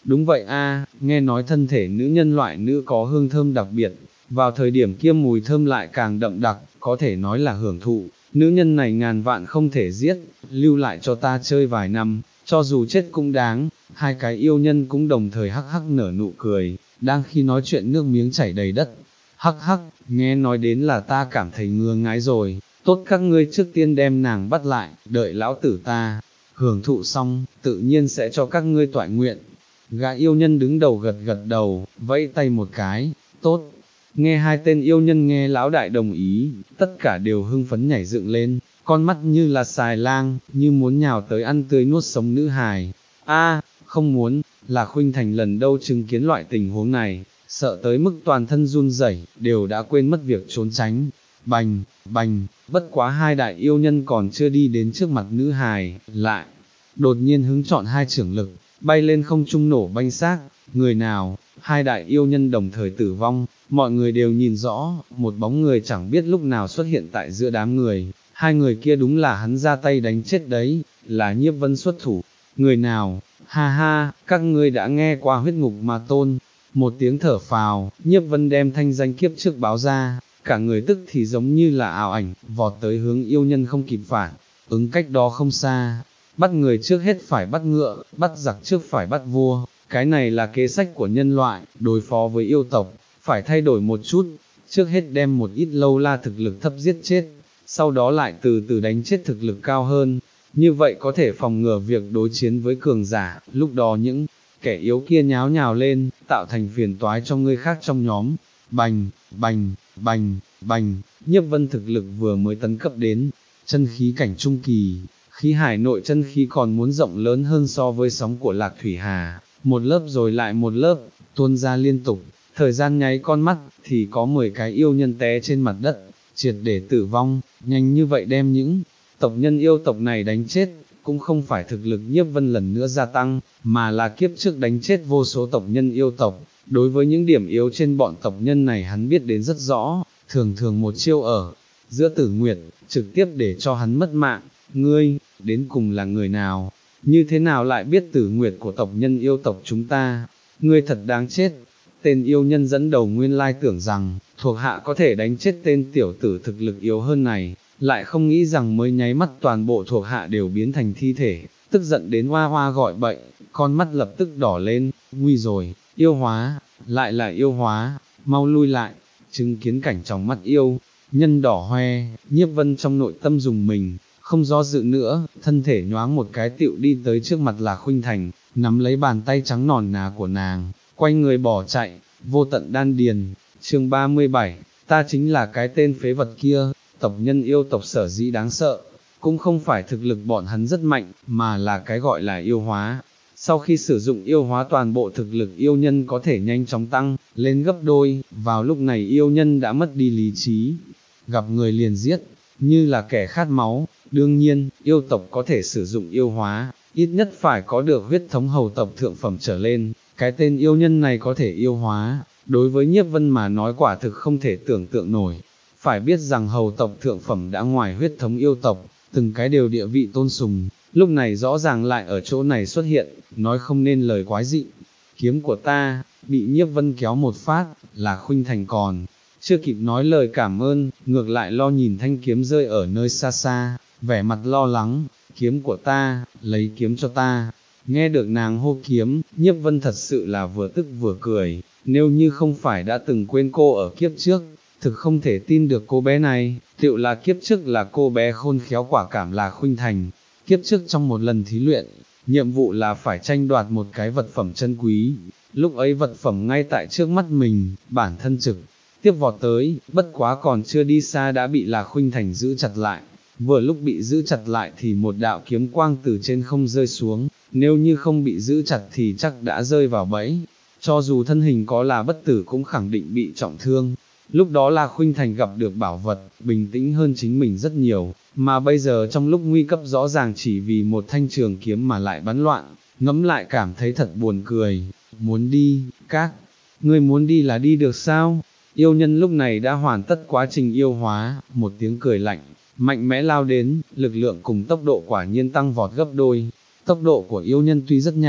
Đúng vậy a, nghe nói thân thể nữ nhân loại nữ có hương thơm đặc biệt, vào thời điểm kia mùi thơm lại càng đậm đặc, có thể nói là hưởng thụ, nữ nhân này ngàn vạn không thể giết, lưu lại cho ta chơi vài năm, cho dù chết cũng đáng. Hai cái yêu nhân cũng đồng thời hắc hắc nở nụ cười, đang khi nói chuyện nước miếng chảy đầy đất. Hắc hắc, nghe nói đến là ta cảm thấy ngứa ngái rồi, tốt các ngươi trước tiên đem nàng bắt lại, đợi lão tử ta hưởng thụ xong, tự nhiên sẽ cho các ngươi toại nguyện. Gã yêu nhân đứng đầu gật gật đầu, vẫy tay một cái, tốt. Nghe hai tên yêu nhân nghe lão đại đồng ý, tất cả đều hưng phấn nhảy dựng lên, con mắt như là xài lang, như muốn nhào tới ăn tươi nuốt sống nữ hài. A, không muốn, là Khuynh Thành lần đâu chứng kiến loại tình huống này, sợ tới mức toàn thân run rẩy, đều đã quên mất việc trốn tránh. Bành, bành, bất quá hai đại yêu nhân còn chưa đi đến trước mặt nữ hài, lại đột nhiên hứng chọn hai chưởng lực, bay lên không trung nổ banh xác. Người nào? Hai đại yêu nhân đồng thời tử vong, mọi người đều nhìn rõ, một bóng người chẳng biết lúc nào xuất hiện tại giữa đám người, hai người kia đúng là hắn ra tay đánh chết đấy, là Nhiếp Vân xuất thủ. Người nào? Ha ha, các ngươi đã nghe qua huyết ngục ma tôn. Một tiếng thở phào, Nhiếp Vân đem thanh danh kiếp trước báo ra, cả người tức thì giống như là ảo ảnh, vọt tới hướng yêu nhân không kịp phản, ứng cách đó không xa. Bắt người trước hết phải bắt ngựa, bắt giặc trước phải bắt vua, cái này là kế sách của nhân loại, đối phó với yêu tộc, phải thay đổi một chút, trước hết đem một ít lâu la thực lực thấp giết chết, sau đó lại từ từ đánh chết thực lực cao hơn, như vậy có thể phòng ngừa việc đối chiến với cường giả, lúc đó những kẻ yếu kia nháo nhào lên, tạo thành phiền toái cho người khác trong nhóm. Bành, bành, bành, bành, Nhiếp Vân thực lực vừa mới tấn cấp đến chân khí cảnh trung kỳ, khí hải nội chân khí còn muốn rộng lớn hơn so với sóng của Lạc Thủy Hà, một lớp rồi lại một lớp, tuôn ra liên tục, thời gian nháy con mắt, thì có mười cái yêu nhân té trên mặt đất, triệt để tử vong. Nhanh như vậy đem những tộc nhân yêu tộc này đánh chết, cũng không phải thực lực Nhiếp Vân lần nữa gia tăng, mà là kiếp trước đánh chết vô số tộc nhân yêu tộc. Đối với những điểm yếu trên bọn tộc nhân này hắn biết đến rất rõ, thường thường một chiêu ở giữa Tử Nguyệt, trực tiếp để cho hắn mất mạng. Ngươi, đến cùng là người nào? Như thế nào lại biết Tử Nguyệt của tộc nhân yêu tộc chúng ta? Ngươi thật đáng chết. Tên yêu nhân dẫn đầu nguyên lai tưởng rằng, thuộc hạ có thể đánh chết tên tiểu tử thực lực yếu hơn này, lại không nghĩ rằng mới nháy mắt toàn bộ thuộc hạ đều biến thành thi thể, tức giận đến hoa hoa gọi bậy, con mắt lập tức đỏ lên, nguy rồi, yêu hóa, lại là yêu hóa, mau lui lại. Chứng kiến cảnh trong mắt yêu nhân đỏ hoe, Nhiếp Vân trong nội tâm dùng mình, không do dự nữa, thân thể nhoáng một cái tựu đi tới trước mặt là Khuynh Thành, nắm lấy bàn tay trắng nòn nà của nàng, quay người bỏ chạy. Vô tận đan điền. Chương ba mươi bảy, ta chính là cái tên phế vật kia. Tộc nhân yêu tộc sở dĩ đáng sợ, cũng không phải thực lực bọn hắn rất mạnh, mà là cái gọi là yêu hóa. Sau khi sử dụng yêu hóa, toàn bộ thực lực yêu nhân có thể nhanh chóng tăng lên gấp đôi, vào lúc này yêu nhân đã mất đi lý trí, gặp người liền giết, như là kẻ khát máu. Đương nhiên, yêu tộc có thể sử dụng yêu hóa, ít nhất phải có được huyết thống hầu tộc thượng phẩm trở lên. Cái tên yêu nhân này có thể yêu hóa, đối với Nhiếp Vân mà nói quả thực không thể tưởng tượng nổi. Phải biết rằng hầu tộc thượng phẩm đã ngoài huyết thống yêu tộc, từng cái đều địa vị tôn sùng, lúc này rõ ràng lại ở chỗ này xuất hiện, nói không nên lời quái dị. Kiếm của ta, bị Nhiếp Vân kéo một phát, là Khuynh Thành còn chưa kịp nói lời cảm ơn, ngược lại lo nhìn thanh kiếm rơi ở nơi xa xa, vẻ mặt lo lắng. Kiếm của ta, lấy kiếm cho ta. Nghe được nàng hô kiếm, Nhiếp Vân thật sự là vừa tức vừa cười, nếu như không phải đã từng quên cô ở kiếp trước, thực không thể tin được cô bé này, tựu là kiếp trước là cô bé khôn khéo quả cảm là Khuynh Thành. Kiếp trước trong một lần thí luyện, nhiệm vụ là phải tranh đoạt một cái vật phẩm chân quý, lúc ấy vật phẩm ngay tại trước mắt mình, bản thân trực tiếp vọt tới, bất quá còn chưa đi xa đã bị là Khuynh Thành giữ chặt lại. Vừa lúc bị giữ chặt lại thì một đạo kiếm quang từ trên không rơi xuống, nếu như không bị giữ chặt thì chắc đã rơi vào bẫy, cho dù thân hình có là bất tử cũng khẳng định bị trọng thương. Lúc đó là Khuynh Thành gặp được bảo vật, bình tĩnh hơn chính mình rất nhiều, mà bây giờ trong lúc nguy cấp rõ ràng chỉ vì một thanh trường kiếm mà lại bắn loạn, ngẫm lại cảm thấy thật buồn cười. Muốn đi, các ngươi muốn đi là đi được sao? Yêu nhân lúc này đã hoàn tất quá trình yêu hóa, một tiếng cười lạnh, mạnh mẽ lao đến, lực lượng cùng tốc độ quả nhiên tăng vọt gấp đôi. Tốc độ của yêu nhân tuy rất nhanh,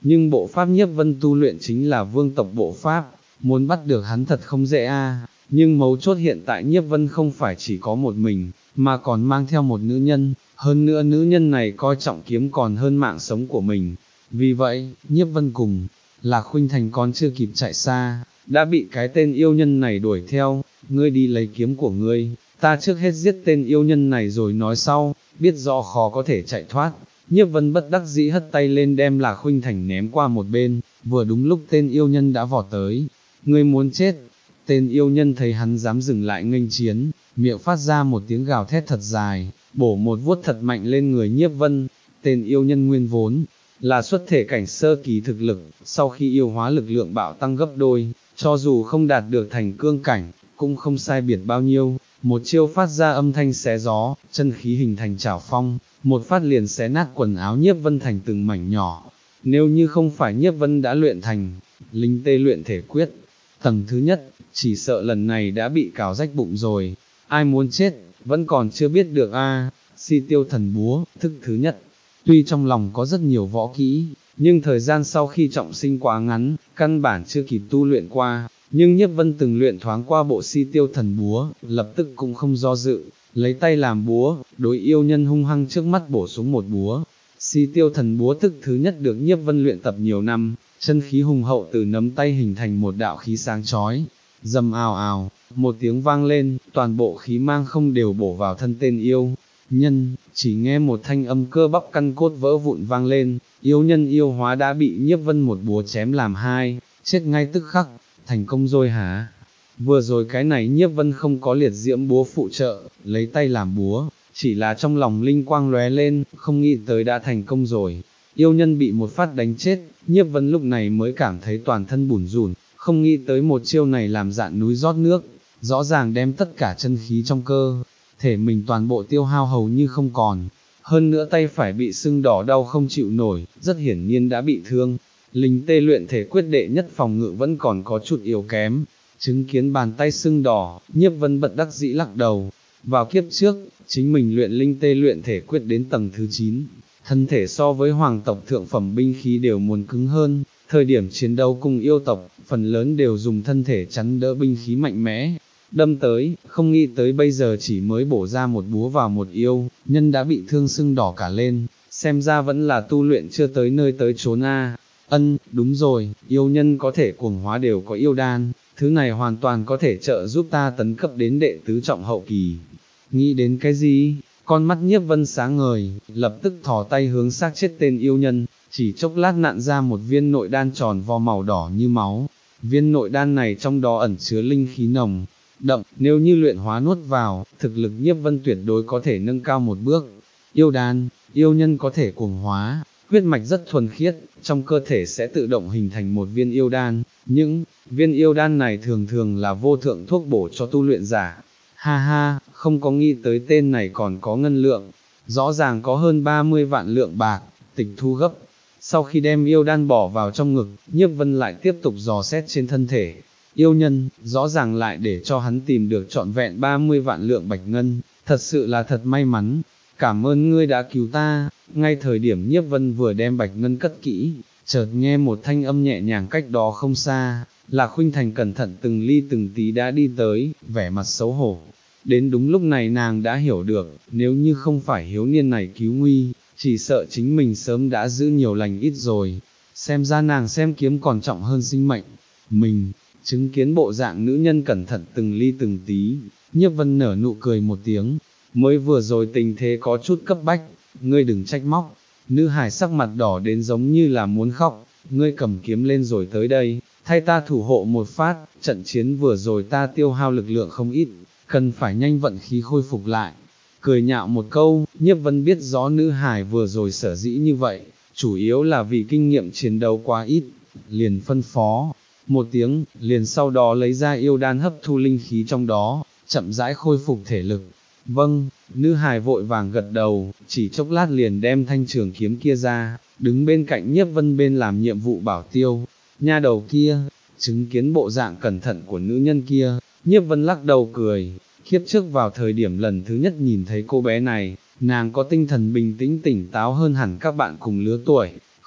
nhưng bộ pháp nhiếp vân tu luyện chính là vương tộc bộ pháp, muốn bắt được hắn thật không dễ a. Nhưng mấu chốt hiện tại nhiếp vân không phải chỉ có một mình, mà còn mang theo một nữ nhân, hơn nữa nữ nhân này coi trọng kiếm còn hơn mạng sống của mình. Vì vậy, nhiếp vân cùng Lạc Khuynh Thành còn chưa kịp chạy xa, đã bị cái tên yêu nhân này đuổi theo. Ngươi đi lấy kiếm của ngươi, ta trước hết giết tên yêu nhân này rồi nói sau, biết rõ khó có thể chạy thoát. Nhiếp vân bất đắc dĩ hất tay lên đem Lạc Khuynh Thành ném qua một bên, vừa đúng lúc tên yêu nhân đã vọt tới. Ngươi muốn chết? Tên yêu nhân thấy hắn dám dừng lại nghênh chiến, miệng phát ra một tiếng gào thét thật dài, bổ một vuốt thật mạnh lên người nhiếp vân. Tên yêu nhân nguyên vốn là xuất thể cảnh sơ kỳ thực lực, sau khi yêu hóa lực lượng bạo tăng gấp đôi, cho dù không đạt được thành cương cảnh, cũng không sai biệt bao nhiêu. Một chiêu phát ra âm thanh xé gió, chân khí hình thành chảo phong, một phát liền xé nát quần áo nhiếp vân thành từng mảnh nhỏ. Nếu như không phải nhiếp vân đã luyện thành linh tê luyện thể quyết tầng thứ nhất, chỉ sợ lần này đã bị cào rách bụng rồi. Ai muốn chết, vẫn còn chưa biết được a. Si tiêu thần búa, thức thứ nhất. Tuy trong lòng có rất nhiều võ kỹ, nhưng thời gian sau khi trọng sinh quá ngắn, căn bản chưa kịp tu luyện qua. Nhưng nhiếp vân từng luyện thoáng qua bộ si tiêu thần búa, lập tức cũng không do dự, lấy tay làm búa, đối yêu nhân hung hăng trước mắt bổ xuống một búa. Si tiêu thần búa thức thứ nhất được nhiếp vân luyện tập nhiều năm, chân khí hùng hậu từ nắm tay hình thành một đạo khí sáng chói. Dầm ào ào, một tiếng vang lên, toàn bộ khí mang không đều bổ vào thân tên yêu nhân, chỉ nghe một thanh âm cơ bắp căn cốt vỡ vụn vang lên, yêu nhân yêu hóa đã bị nhiếp vân một búa chém làm hai, chết ngay tức khắc. Thành công rồi hả? Vừa rồi cái này nhiếp vân không có liệt diễm búa phụ trợ, lấy tay làm búa, chỉ là trong lòng linh quang lóe lên, không nghĩ tới đã thành công rồi. Yêu nhân bị một phát đánh chết, nhiếp vân lúc này mới cảm thấy toàn thân bủn rủn, không nghĩ tới một chiêu này làm dạn núi rót nước, rõ ràng đem tất cả chân khí trong cơ thể mình toàn bộ tiêu hao hầu như không còn. Hơn nữa tay phải bị sưng đỏ đau không chịu nổi, rất hiển nhiên đã bị thương. Linh tê luyện thể quyết đệ nhất phòng ngự vẫn còn có chút yếu kém, chứng kiến bàn tay sưng đỏ, nhiếp vân bật đắc dĩ lắc đầu. Vào kiếp trước, chính mình luyện linh tê luyện thể quyết đến tầng thứ chín, thân thể so với hoàng tộc thượng phẩm binh khí đều muốn cứng hơn, thời điểm chiến đấu cùng yêu tộc, phần lớn đều dùng thân thể chắn đỡ binh khí mạnh mẽ, đâm tới, không nghĩ tới bây giờ chỉ mới bổ ra một búa vào một yêu, nhân đã bị thương sưng đỏ cả lên, xem ra vẫn là tu luyện chưa tới nơi tới chốn a. Ân, đúng rồi, yêu nhân có thể cuồng hóa đều có yêu đan, thứ này hoàn toàn có thể trợ giúp ta tấn cấp đến đệ tứ trọng hậu kỳ. Nghĩ đến cái gì? Con mắt nhiếp vân sáng ngời, lập tức thò tay hướng xác chết tên yêu nhân, chỉ chốc lát nặn ra một viên nội đan tròn vo màu đỏ như máu. Viên nội đan này trong đó ẩn chứa linh khí nồng đậm, nếu như luyện hóa nuốt vào, thực lực nhiếp vân tuyệt đối có thể nâng cao một bước. Yêu đan, yêu nhân có thể cuồng hóa, huyết mạch rất thuần khiết, trong cơ thể sẽ tự động hình thành một viên yêu đan, những viên yêu đan này thường thường là vô thượng thuốc bổ cho tu luyện giả. Ha ha, không có nghĩ tới tên này còn có ngân lượng, rõ ràng có hơn ba mươi vạn lượng bạc, tịch thu gấp. Sau khi đem yêu đan bỏ vào trong ngực, nhiếp vân lại tiếp tục dò xét trên thân thể. Yêu nhân, rõ ràng lại để cho hắn tìm được trọn vẹn ba mươi vạn lượng bạch ngân, thật sự là thật may mắn. Cảm ơn ngươi đã cứu ta. Ngay thời điểm nhiếp vân vừa đem bạch ngân cất kỹ, chợt nghe một thanh âm nhẹ nhàng cách đó không xa, Lạc Khuynh Thành cẩn thận từng ly từng tí đã đi tới, vẻ mặt xấu hổ. Đến đúng lúc này nàng đã hiểu được, nếu như không phải hiếu niên này cứu nguy, chỉ sợ chính mình sớm đã giữ nhiều lành ít rồi. Xem ra nàng xem kiếm còn trọng hơn sinh mệnh. Mình, chứng kiến bộ dạng nữ nhân cẩn thận từng ly từng tí, nhiếp vân nở nụ cười một tiếng, mới vừa rồi tình thế có chút cấp bách, ngươi đừng trách móc. Nữ hài sắc mặt đỏ đến giống như là muốn khóc, ngươi cầm kiếm lên rồi tới đây, thay ta thủ hộ một phát, trận chiến vừa rồi ta tiêu hao lực lượng không ít, cần phải nhanh vận khí khôi phục lại. Cười nhạo một câu, nhiếp vân biết rõ nữ hài vừa rồi sở dĩ như vậy, chủ yếu là vì kinh nghiệm chiến đấu quá ít, liền phân phó một tiếng, liền sau đó lấy ra yêu đan hấp thu linh khí trong đó, chậm rãi khôi phục thể lực. Vâng, nữ hài vội vàng gật đầu, chỉ chốc lát liền đem thanh trường kiếm kia ra, đứng bên cạnh nhiếp vân bên làm nhiệm vụ bảo tiêu. Nha đầu kia, chứng kiến bộ dạng cẩn thận của nữ nhân kia, nhiếp vân lắc đầu cười, kiếp trước vào thời điểm lần thứ nhất nhìn thấy cô bé này, nàng có tinh thần bình tĩnh tỉnh táo hơn hẳn các bạn cùng lứa tuổi,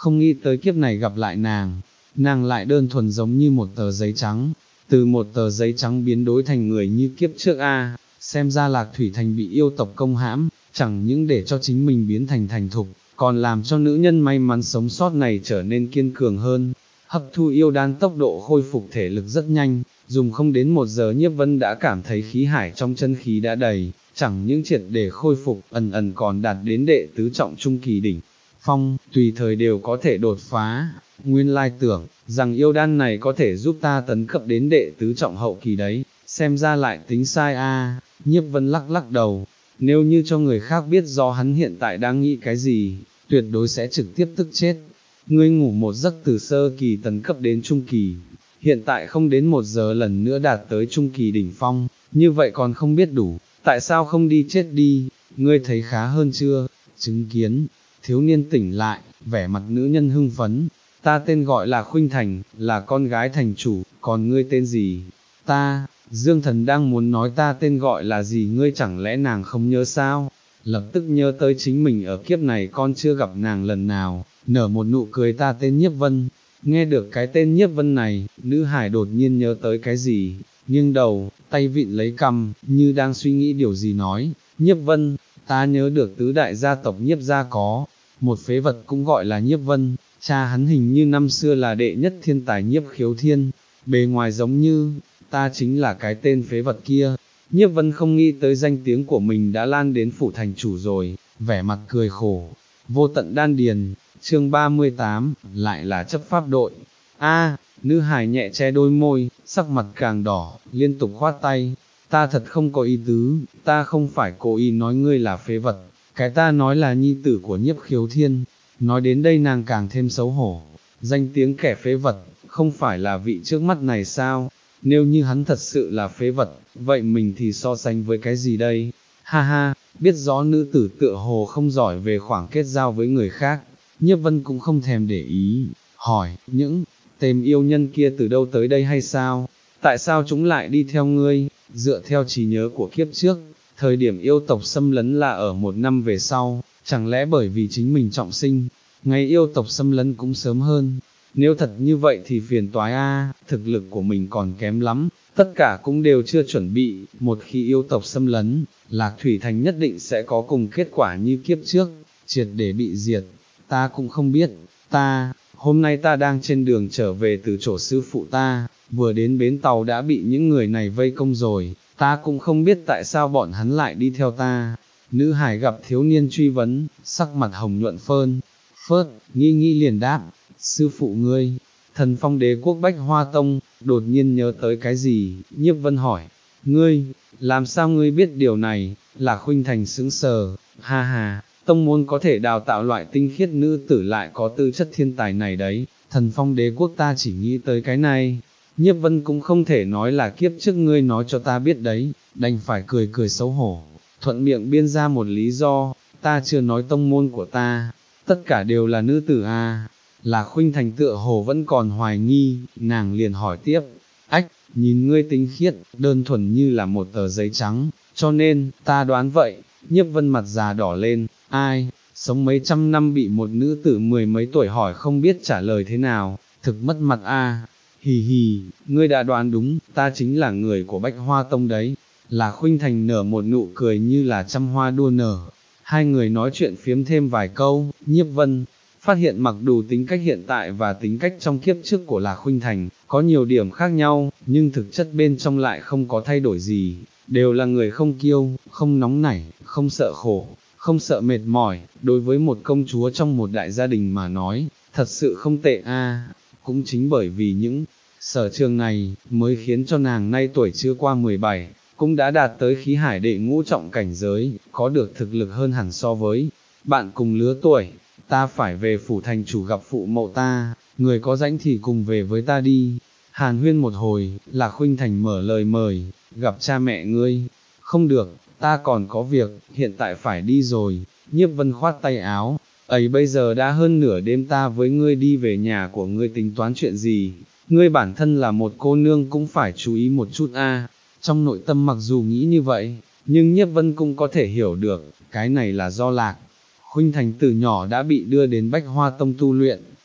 không nghĩ tới kiếp này gặp lại nàng, nàng lại đơn thuần giống như một tờ giấy trắng, từ một tờ giấy trắng biến đổi thành người như kiếp trước a. Xem ra Lạc Thủy Thành bị yêu tộc công hãm, chẳng những để cho chính mình biến thành thành thục, còn làm cho nữ nhân may mắn sống sót này trở nên kiên cường hơn. Hấp thu yêu đan tốc độ khôi phục thể lực rất nhanh, dùng không đến một giờ Nhiếp Vân đã cảm thấy khí hải trong chân khí đã đầy, chẳng những triệt để khôi phục, ẩn ẩn còn đạt đến đệ tứ trọng trung kỳ đỉnh phong, tùy thời đều có thể đột phá. Nguyên lai tưởng rằng yêu đan này có thể giúp ta tấn cấp đến đệ tứ trọng hậu kỳ đấy, xem ra lại tính sai a. Nhiếp Vân lắc lắc đầu, nếu như cho người khác biết do hắn hiện tại đang nghĩ cái gì, tuyệt đối sẽ trực tiếp tức chết. Ngươi ngủ một giấc từ sơ kỳ tấn cấp đến trung kỳ, hiện tại không đến một giờ lần nữa đạt tới trung kỳ đỉnh phong, như vậy còn không biết đủ, tại sao không đi chết đi, ngươi thấy khá hơn chưa? Chứng kiến, thiếu niên tỉnh lại, vẻ mặt nữ nhân hưng phấn, ta tên gọi là Khuynh Thành, là con gái thành chủ, còn ngươi tên gì? Ta, Dương Thần đang muốn nói ta tên gọi là gì, ngươi chẳng lẽ nàng không nhớ sao? Lập tức nhớ tới chính mình ở kiếp này con chưa gặp nàng lần nào, nở một nụ cười, ta tên Nhiếp Vân. Nghe được cái tên Nhiếp Vân này, nữ hải đột nhiên nhớ tới cái gì, nghiêng đầu, tay vịn lấy cằm, như đang suy nghĩ điều gì nói, Nhiếp Vân, ta nhớ được tứ đại gia tộc Nhiếp gia có một phế vật cũng gọi là Nhiếp Vân, cha hắn hình như năm xưa là đệ nhất thiên tài Nhiếp Khiếu Thiên, bề ngoài giống như, ta chính là cái tên phế vật kia. Nhiếp Vân không nghĩ tới danh tiếng của mình đã lan đến phủ thành chủ rồi, vẻ mặt cười khổ. Vô tận đan điền, chương ba mươi tám, lại là chấp pháp đội. A, nữ hài nhẹ che đôi môi, sắc mặt càng đỏ, liên tục khoát tay. Ta thật không có ý tứ, ta không phải cố ý nói ngươi là phế vật, cái ta nói là nhi tử của Nhiếp Khiếu Thiên. Nói đến đây nàng càng thêm xấu hổ, danh tiếng kẻ phế vật, không phải là vị trước mắt này sao? Nếu như hắn thật sự là phế vật, vậy mình thì so sánh với cái gì đây? Ha ha, biết rõ nữ tử tựa hồ không giỏi về khoảng kết giao với người khác, Nhiếp Vân cũng không thèm để ý, hỏi, những tên yêu nhân kia từ đâu tới đây hay sao? Tại sao chúng lại đi theo ngươi? Dựa theo trí nhớ của kiếp trước, thời điểm yêu tộc xâm lấn là ở một năm về sau, chẳng lẽ bởi vì chính mình trọng sinh, ngày yêu tộc xâm lấn cũng sớm hơn? Nếu thật như vậy thì phiền toái a, thực lực của mình còn kém lắm, tất cả cũng đều chưa chuẩn bị, một khi yêu tộc xâm lấn, Lạc Thủy Thành nhất định sẽ có cùng kết quả như kiếp trước, triệt để bị diệt. Ta cũng không biết, ta, hôm nay ta đang trên đường trở về từ chỗ sư phụ ta, vừa đến bến tàu đã bị những người này vây công rồi, ta cũng không biết tại sao bọn hắn lại đi theo ta. Nữ hải gặp thiếu niên truy vấn, sắc mặt hồng nhuận phơn, phớt, nghi nghi liền đáp, sư phụ ngươi, Thần Phong Đế quốc Bách Hoa Tông. Đột nhiên nhớ tới cái gì, Nhiếp Vân hỏi, ngươi, làm sao ngươi biết điều này? Là Khuynh Thành sững sờ, ha ha, tông môn có thể đào tạo loại tinh khiết nữ tử lại có tư chất thiên tài này đấy, Thần Phong Đế quốc ta chỉ nghĩ tới cái này. Nhiếp Vân cũng không thể nói là kiếp trước ngươi nói cho ta biết đấy, đành phải cười cười xấu hổ, thuận miệng biên ra một lý do, ta chưa nói tông môn của ta, tất cả đều là nữ tử a. Là Khuynh Thành tựa hồ vẫn còn hoài nghi, nàng liền hỏi tiếp, ách, nhìn ngươi tinh khiết, đơn thuần như là một tờ giấy trắng, cho nên, ta đoán vậy. Nhiếp Vân mặt già đỏ lên, ai, sống mấy trăm năm bị một nữ tử mười mấy tuổi hỏi không biết trả lời thế nào, thực mất mặt a. Hì hì, ngươi đã đoán đúng, ta chính là người của Bách Hoa Tông đấy. Là Khuynh Thành nở một nụ cười như là trăm hoa đua nở. Hai người nói chuyện phiếm thêm vài câu, Nhiếp Vân phát hiện mặc dù tính cách hiện tại và tính cách trong kiếp trước của Lạc Khuynh Thành có nhiều điểm khác nhau, nhưng thực chất bên trong lại không có thay đổi gì, đều là người không kiêu, không nóng nảy, không sợ khổ, không sợ mệt mỏi. Đối với một công chúa trong một đại gia đình mà nói, thật sự không tệ a. Cũng chính bởi vì những sở trường này, mới khiến cho nàng nay tuổi chưa qua mười bảy, cũng đã đạt tới khí hải đệ ngũ trọng cảnh giới, có được thực lực hơn hẳn so với bạn cùng lứa tuổi. Ta phải về phủ thành chủ gặp phụ mẫu ta, người có rảnh thì cùng về với ta đi. Hàn huyên một hồi, Lạc Khuynh Thành mở lời mời, gặp cha mẹ ngươi. Không được, ta còn có việc, hiện tại phải đi rồi. Nhiếp Vân khoát tay áo, ấy bây giờ đã hơn nửa đêm, ta với ngươi đi về nhà của ngươi tính toán chuyện gì? Ngươi bản thân là một cô nương cũng phải chú ý một chút a. Trong nội tâm mặc dù nghĩ như vậy, nhưng Nhiếp Vân cũng có thể hiểu được, cái này là do Lạc Khuynh Thành từ nhỏ đã bị đưa đến Bách Hoa Tông tu luyện,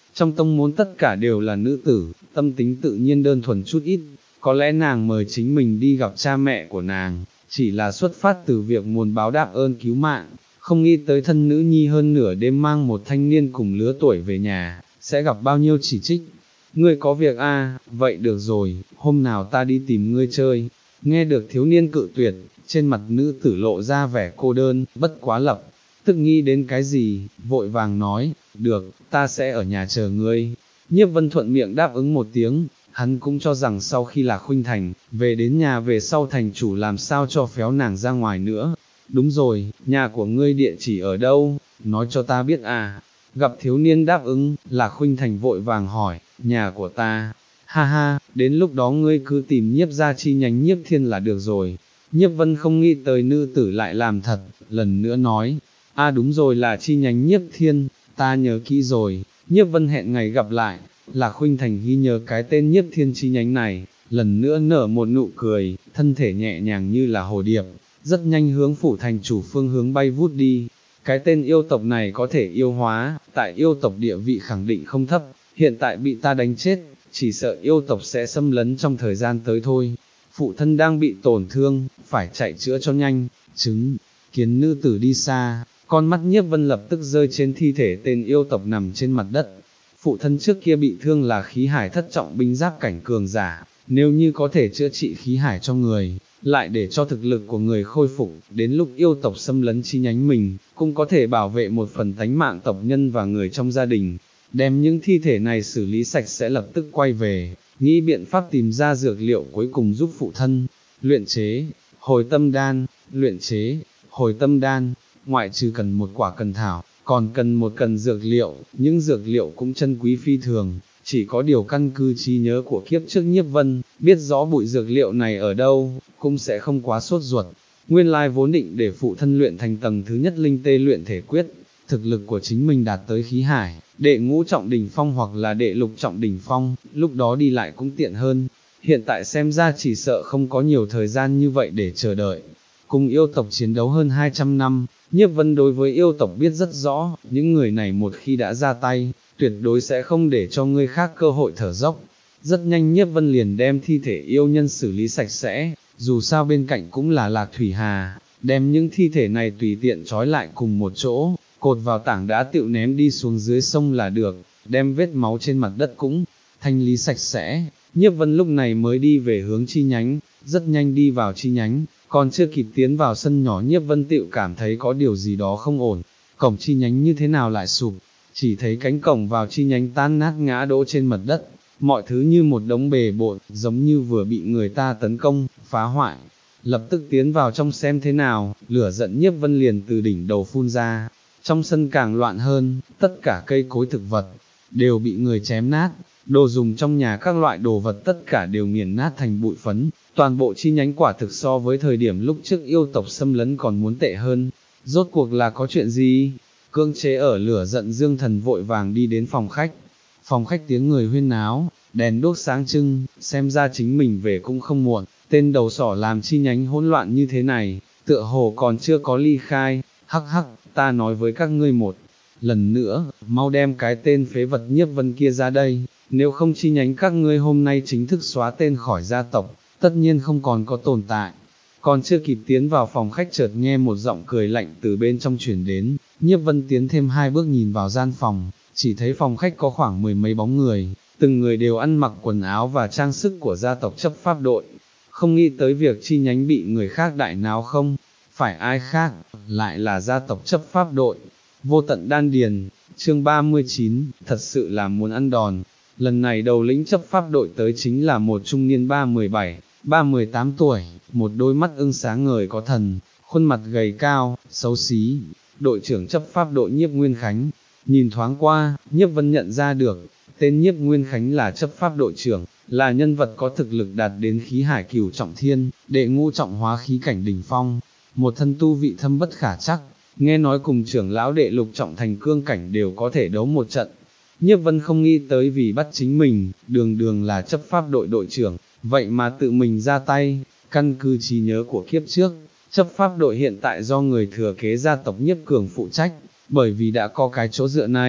trong tông môn tất cả đều là nữ tử, tâm tính tự nhiên đơn thuần chút ít, có lẽ nàng mời chính mình đi gặp cha mẹ của nàng, chỉ là xuất phát từ việc muốn báo đáp ơn cứu mạng, không nghĩ tới thân nữ nhi hơn nửa đêm mang một thanh niên cùng lứa tuổi về nhà, sẽ gặp bao nhiêu chỉ trích. Ngươi có việc a, à, vậy được rồi, hôm nào ta đi tìm ngươi chơi. Nghe được thiếu niên cự tuyệt, trên mặt nữ tử lộ ra vẻ cô đơn, bất quá lập, tức nghĩ đến cái gì, vội vàng nói, được, ta sẽ ở nhà chờ ngươi. Nhiếp Vân thuận miệng đáp ứng một tiếng, hắn cũng cho rằng sau khi Lạc Khuynh Thành, về đến nhà về sau thành chủ làm sao cho phéo nàng ra ngoài nữa. Đúng rồi, nhà của ngươi địa chỉ ở đâu, nói cho ta biết à. Gặp thiếu niên đáp ứng, Lạc Khuynh Thành vội vàng hỏi, nhà của ta, ha ha, đến lúc đó ngươi cứ tìm Nhiếp gia chi nhánh Nhiếp Thiên là được rồi. Nhiếp Vân không nghĩ tới nữ tử lại làm thật, lần nữa nói, a à đúng rồi là chi nhánh Nhiếp Thiên, ta nhớ kỹ rồi. Nhiếp Vân hẹn ngày gặp lại, Lạc Khuynh Thành ghi nhớ cái tên Nhiếp Thiên chi nhánh này, lần nữa nở một nụ cười, thân thể nhẹ nhàng như là hồ điệp, rất nhanh hướng phủ thành chủ phương hướng bay vút đi. Cái tên yêu tộc này có thể yêu hóa, tại yêu tộc địa vị khẳng định không thấp, hiện tại bị ta đánh chết, chỉ sợ yêu tộc sẽ xâm lấn trong thời gian tới thôi. Phụ thân đang bị tổn thương, phải chạy chữa cho nhanh, chứng, kiến nữ tử đi xa, con mắt Nhiếp Vân lập tức rơi trên thi thể tên yêu tộc nằm trên mặt đất. Phụ thân trước kia bị thương là khí hải thất trọng binh giáp cảnh cường giả, nếu như có thể chữa trị khí hải cho người, lại để cho thực lực của người khôi phục, đến lúc yêu tộc xâm lấn chi nhánh mình, cũng có thể bảo vệ một phần tánh mạng tộc nhân và người trong gia đình. Đem những thi thể này xử lý sạch sẽ lập tức quay về, nghĩ biện pháp tìm ra dược liệu cuối cùng giúp phụ thân, luyện chế, hồi tâm đan, luyện chế, hồi tâm đan, ngoại trừ cần một quả cần thảo, còn cần một cần dược liệu, những dược liệu cũng chân quý phi thường, chỉ có điều căn cứ trí nhớ của kiếp trước Nhiếp Vân, biết rõ bụi dược liệu này ở đâu, cũng sẽ không quá sốt ruột. Nguyên lai vốn định để phụ thân luyện thành tầng thứ nhất linh tê luyện thể quyết, thực lực của chính mình đạt tới khí hải, đệ ngũ trọng đỉnh phong hoặc là đệ lục trọng đỉnh phong, lúc đó đi lại cũng tiện hơn. Hiện tại xem ra chỉ sợ không có nhiều thời gian như vậy để chờ đợi. Cùng yêu tộc chiến đấu hơn hai trăm năm, Nhiếp Vân đối với yêu tộc biết rất rõ, những người này một khi đã ra tay, tuyệt đối sẽ không để cho người khác cơ hội thở dốc. Rất nhanh Nhiếp Vân liền đem thi thể yêu nhân xử lý sạch sẽ, dù sao bên cạnh cũng là Lạc Thủy Hà, đem những thi thể này tùy tiện trói lại cùng một chỗ, cột vào tảng đá tựu ném đi xuống dưới sông là được, đem vết máu trên mặt đất cũng thanh lý sạch sẽ. Nhiếp Vân lúc này mới đi về hướng chi nhánh, rất nhanh đi vào chi nhánh, còn chưa kịp tiến vào sân nhỏ Nhiếp Vân tựu cảm thấy có điều gì đó không ổn, cổng chi nhánh như thế nào lại sụp, chỉ thấy cánh cổng vào chi nhánh tan nát ngã đổ trên mặt đất, mọi thứ như một đống bề bộn, giống như vừa bị người ta tấn công, phá hoại. Lập tức tiến vào trong xem thế nào, lửa giận Nhiếp Vân liền từ đỉnh đầu phun ra, trong sân càng loạn hơn, tất cả cây cối thực vật, đều bị người chém nát, đồ dùng trong nhà các loại đồ vật tất cả đều nghiền nát thành bụi phấn, toàn bộ chi nhánh quả thực so với thời điểm lúc trước yêu tộc xâm lấn còn muốn tệ hơn. Rốt cuộc là có chuyện gì? Cưỡng chế ở lửa giận Dương Thần vội vàng đi đến phòng khách, phòng khách tiếng người huyên náo, đèn đuốc sáng trưng, xem ra chính mình về cũng không muộn, tên đầu sỏ làm chi nhánh hỗn loạn như thế này, tựa hồ còn chưa có ly khai, hắc hắc, ta nói với các ngươi một lần nữa, mau đem cái tên phế vật Nhiếp Vân kia ra đây, nếu không chi nhánh các ngươi hôm nay chính thức xóa tên khỏi gia tộc, tất nhiên không còn có tồn tại. Còn chưa kịp tiến vào phòng khách chợt nghe một giọng cười lạnh từ bên trong truyền đến, Nhiếp Vân tiến thêm hai bước nhìn vào gian phòng, chỉ thấy phòng khách có khoảng mười mấy bóng người, từng người đều ăn mặc quần áo và trang sức của gia tộc chấp pháp đội. Không nghĩ tới việc chi nhánh bị người khác đại náo không, phải ai khác, lại là gia tộc chấp pháp đội. Vô tận đan điền, chương ba mươi chín, thật sự là muốn ăn đòn. Lần này đầu lĩnh chấp pháp đội tới chính là một trung niên ba mười bảy, ba mười tám tuổi, một đôi mắt ưng sáng ngời có thần, khuôn mặt gầy cao, xấu xí. Đội trưởng chấp pháp đội Nhiếp Nguyên Khánh, nhìn thoáng qua, Nhiếp Vân nhận ra được, tên Nhiếp Nguyên Khánh là chấp pháp đội trưởng, là nhân vật có thực lực đạt đến khí hải cửu trọng thiên, đệ ngũ trọng hóa khí cảnh đỉnh phong, một thân tu vị thâm bất khả trắc, nghe nói cùng trưởng lão đệ lục trọng thành cương cảnh đều có thể đấu một trận. Nhiếp Vân không nghĩ tới vì bắt chính mình, đường đường là chấp pháp đội đội trưởng, vậy mà tự mình ra tay, căn cứ trí nhớ của kiếp trước, chấp pháp đội hiện tại do người thừa kế gia tộc Nhiếp Cường phụ trách, bởi vì đã có cái chỗ dựa này,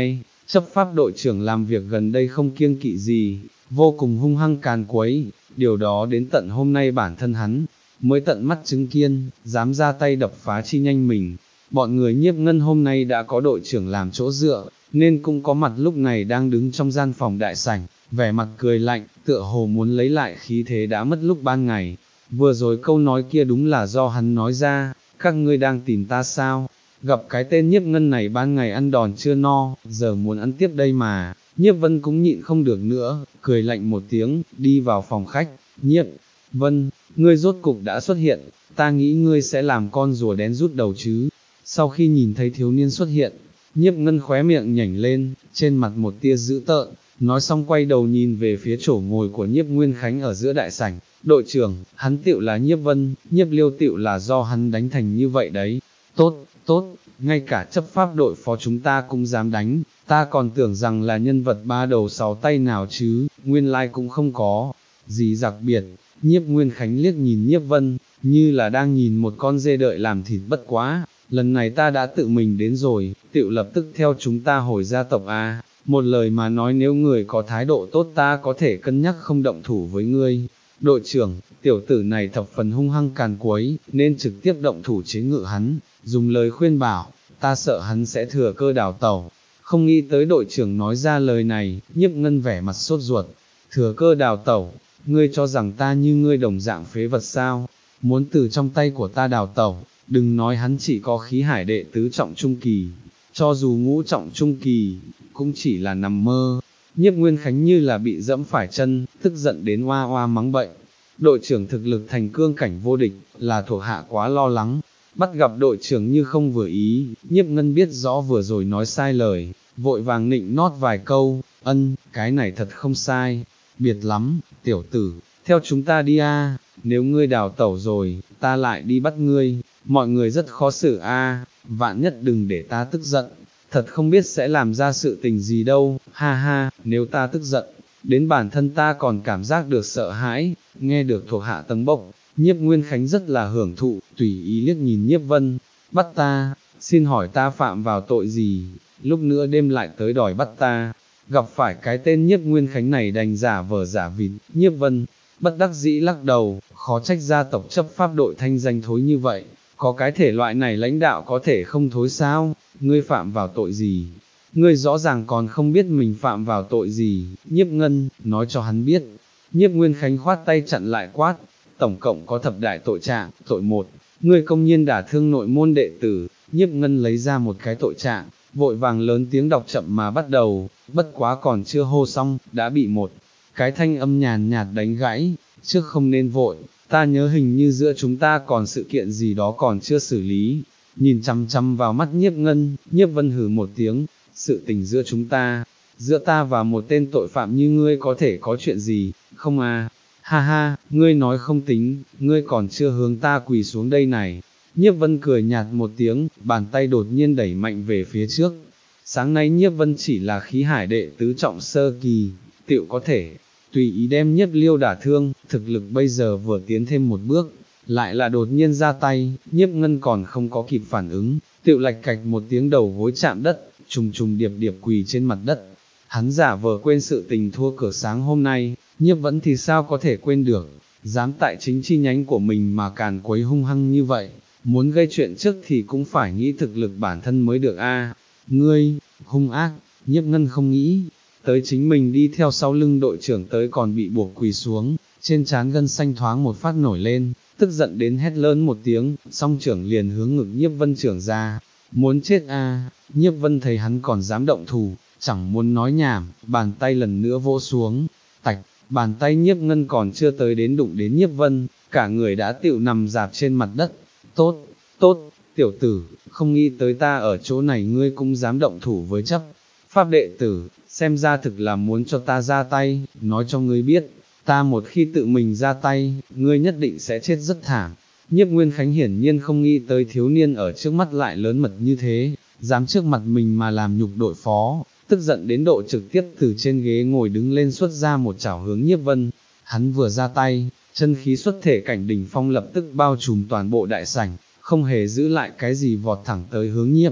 chấp pháp đội trưởng làm việc gần đây không kiêng kỵ gì, vô cùng hung hăng càn quấy, điều đó đến tận hôm nay bản thân hắn, mới tận mắt chứng kiến, dám ra tay đập phá chi nhanh mình. Bọn người Nhiếp Ngân hôm nay đã có đội trưởng làm chỗ dựa, nên cũng có mặt lúc này đang đứng trong gian phòng đại sảnh, vẻ mặt cười lạnh, tựa hồ muốn lấy lại khí thế đã mất lúc ban ngày. Vừa rồi câu nói kia đúng là do hắn nói ra, các ngươi đang tìm ta sao? Gặp cái tên Nhiếp Ngân này ban ngày ăn đòn chưa no, giờ muốn ăn tiếp đây mà. Nhiếp Vân cũng nhịn không được nữa, cười lạnh một tiếng, đi vào phòng khách. Nhiếp Vân, ngươi rốt cục đã xuất hiện, ta nghĩ ngươi sẽ làm con rùa đen rút đầu chứ. Sau khi nhìn thấy thiếu niên xuất hiện, Nhiếp Ngân khóe miệng nhảnh lên, trên mặt một tia dữ tợn, nói xong quay đầu nhìn về phía chỗ ngồi của Nhiếp Nguyên Khánh ở giữa đại sảnh. Đội trưởng, hắn tựu là Nhiếp Vân, Nhiếp Liêu tựu là do hắn đánh thành như vậy đấy. Tốt, tốt, ngay cả chấp pháp đội phó chúng ta cũng dám đánh, ta còn tưởng rằng là nhân vật ba đầu sáu tay nào chứ, nguyên lai like cũng không có, gì đặc biệt. Nhiếp Nguyên Khánh liếc nhìn Nhiếp Vân, như là đang nhìn một con dê đợi làm thịt. Bất quá, lần này ta đã tự mình đến rồi, tựu lập tức theo chúng ta hồi gia tộc a. Một lời mà nói, nếu người có thái độ tốt ta có thể cân nhắc không động thủ với ngươi. Đội trưởng, tiểu tử này thập phần hung hăng càn quấy, nên trực tiếp động thủ chế ngự hắn, dùng lời khuyên bảo, ta sợ hắn sẽ thừa cơ đào tẩu. Không nghĩ tới đội trưởng nói ra lời này, Nhiếp Ngân vẻ mặt sốt ruột. Thừa cơ đào tẩu, ngươi cho rằng ta như ngươi đồng dạng phế vật sao? Muốn từ trong tay của ta đào tẩu, đừng nói hắn chỉ có khí hải đệ tứ trọng trung kỳ, cho dù ngũ trọng trung kỳ, cũng chỉ là nằm mơ. Nhiếp Nguyên Khánh như là bị dẫm phải chân, tức giận đến oa oa mắng bệnh. Đội trưởng thực lực thành cương cảnh vô địch, là thuộc hạ quá lo lắng. Bắt gặp đội trưởng như không vừa ý, Nhiếp Ngân biết rõ vừa rồi nói sai lời, vội vàng nịnh nót vài câu, ân, cái này thật không sai, biệt lắm, tiểu tử, theo chúng ta đi a, nếu ngươi đào tẩu rồi, ta lại đi bắt ngươi, mọi người rất khó xử a, vạn nhất đừng để ta tức giận, thật không biết sẽ làm ra sự tình gì đâu, ha ha, nếu ta tức giận, đến bản thân ta còn cảm giác được sợ hãi. Nghe được thuộc hạ tầng bốc, Nhiếp Nguyên Khánh rất là hưởng thụ, tùy ý liếc nhìn Nhiếp Vân, bắt ta, xin hỏi ta phạm vào tội gì, lúc nữa đêm lại tới đòi bắt ta. Gặp phải cái tên Nhiếp Nguyên Khánh này đành giả vờ giả vịt, Nhiếp Vân bất đắc dĩ lắc đầu, khó trách gia tộc chấp pháp đội thanh danh thối như vậy, có cái thể loại này lãnh đạo có thể không thối sao? Ngươi phạm vào tội gì? Ngươi rõ ràng còn không biết mình phạm vào tội gì. Nhiếp Ngân, nói cho hắn biết. Nhiếp Nguyên Khánh khoát tay chặn lại quát, tổng cộng có thập đại tội trạng. Tội một, ngươi công nhiên đả thương nội môn đệ tử. Nhiếp Ngân lấy ra một cái tội trạng, vội vàng lớn tiếng đọc chậm mà bắt đầu, bất quá còn chưa hô xong, đã bị một cái thanh âm nhàn nhạt đánh gãy. Trước không nên vội, ta nhớ hình như giữa chúng ta còn sự kiện gì đó còn chưa xử lý. Nhìn chăm chăm vào mắt Nhiếp Ngân, Nhiếp Vân hừ một tiếng, sự tình giữa chúng ta, giữa ta và một tên tội phạm như ngươi có thể có chuyện gì, không à, ha ha, ngươi nói không tính, ngươi còn chưa hướng ta quỳ xuống đây này. Nhiếp Vân cười nhạt một tiếng, bàn tay đột nhiên đẩy mạnh về phía trước. Sáng nay Nhiếp Vân chỉ là khí hải đệ tứ trọng sơ kỳ, tựu có thể tùy ý đem Nhiếp Liêu đả thương, thực lực bây giờ vừa tiến thêm một bước, lại là đột nhiên ra tay. Nhiếp Ngân còn không có kịp phản ứng, tựu lạch cạch một tiếng đầu gối chạm đất, trùng trùng điệp điệp quỳ trên mặt đất. Hắn giả vờ quên sự tình thua cửa sáng hôm nay, Nhiếp Vẫn thì sao có thể quên được, dám tại chính chi nhánh của mình mà càn quấy hung hăng như vậy, muốn gây chuyện trước thì cũng phải nghĩ thực lực bản thân mới được a. Ngươi, hung ác. Nhiếp Ngân không nghĩ tới chính mình đi theo sau lưng đội trưởng tới còn bị buộc quỳ xuống, trên trán gân xanh thoáng một phát nổi lên, tức giận đến hét lớn một tiếng, song trưởng liền hướng ngực Nhiếp Vân trưởng ra. Muốn chết a. Nhiếp Vân thấy hắn còn dám động thủ, chẳng muốn nói nhảm, bàn tay lần nữa vỗ xuống, tạch, bàn tay Nhiếp Ngân còn chưa tới đến đụng đến Nhiếp Vân, cả người đã tựu nằm dạp trên mặt đất. Tốt, tốt, tiểu tử, không nghĩ tới ta ở chỗ này ngươi cũng dám động thủ với chấp pháp đệ tử, xem ra thực là muốn cho ta ra tay, nói cho ngươi biết, ta một khi tự mình ra tay, ngươi nhất định sẽ chết rất thảm. Nhiếp Nguyên Khánh hiển nhiên không nghĩ tới thiếu niên ở trước mắt lại lớn mật như thế, dám trước mặt mình mà làm nhục đội phó, tức giận đến độ trực tiếp từ trên ghế ngồi đứng lên xuất ra một chảo hướng Nhiếp Vân. Hắn vừa ra tay, chân khí xuất thể cảnh đỉnh phong lập tức bao trùm toàn bộ đại sảnh, không hề giữ lại cái gì vọt thẳng tới hướng Nhiếp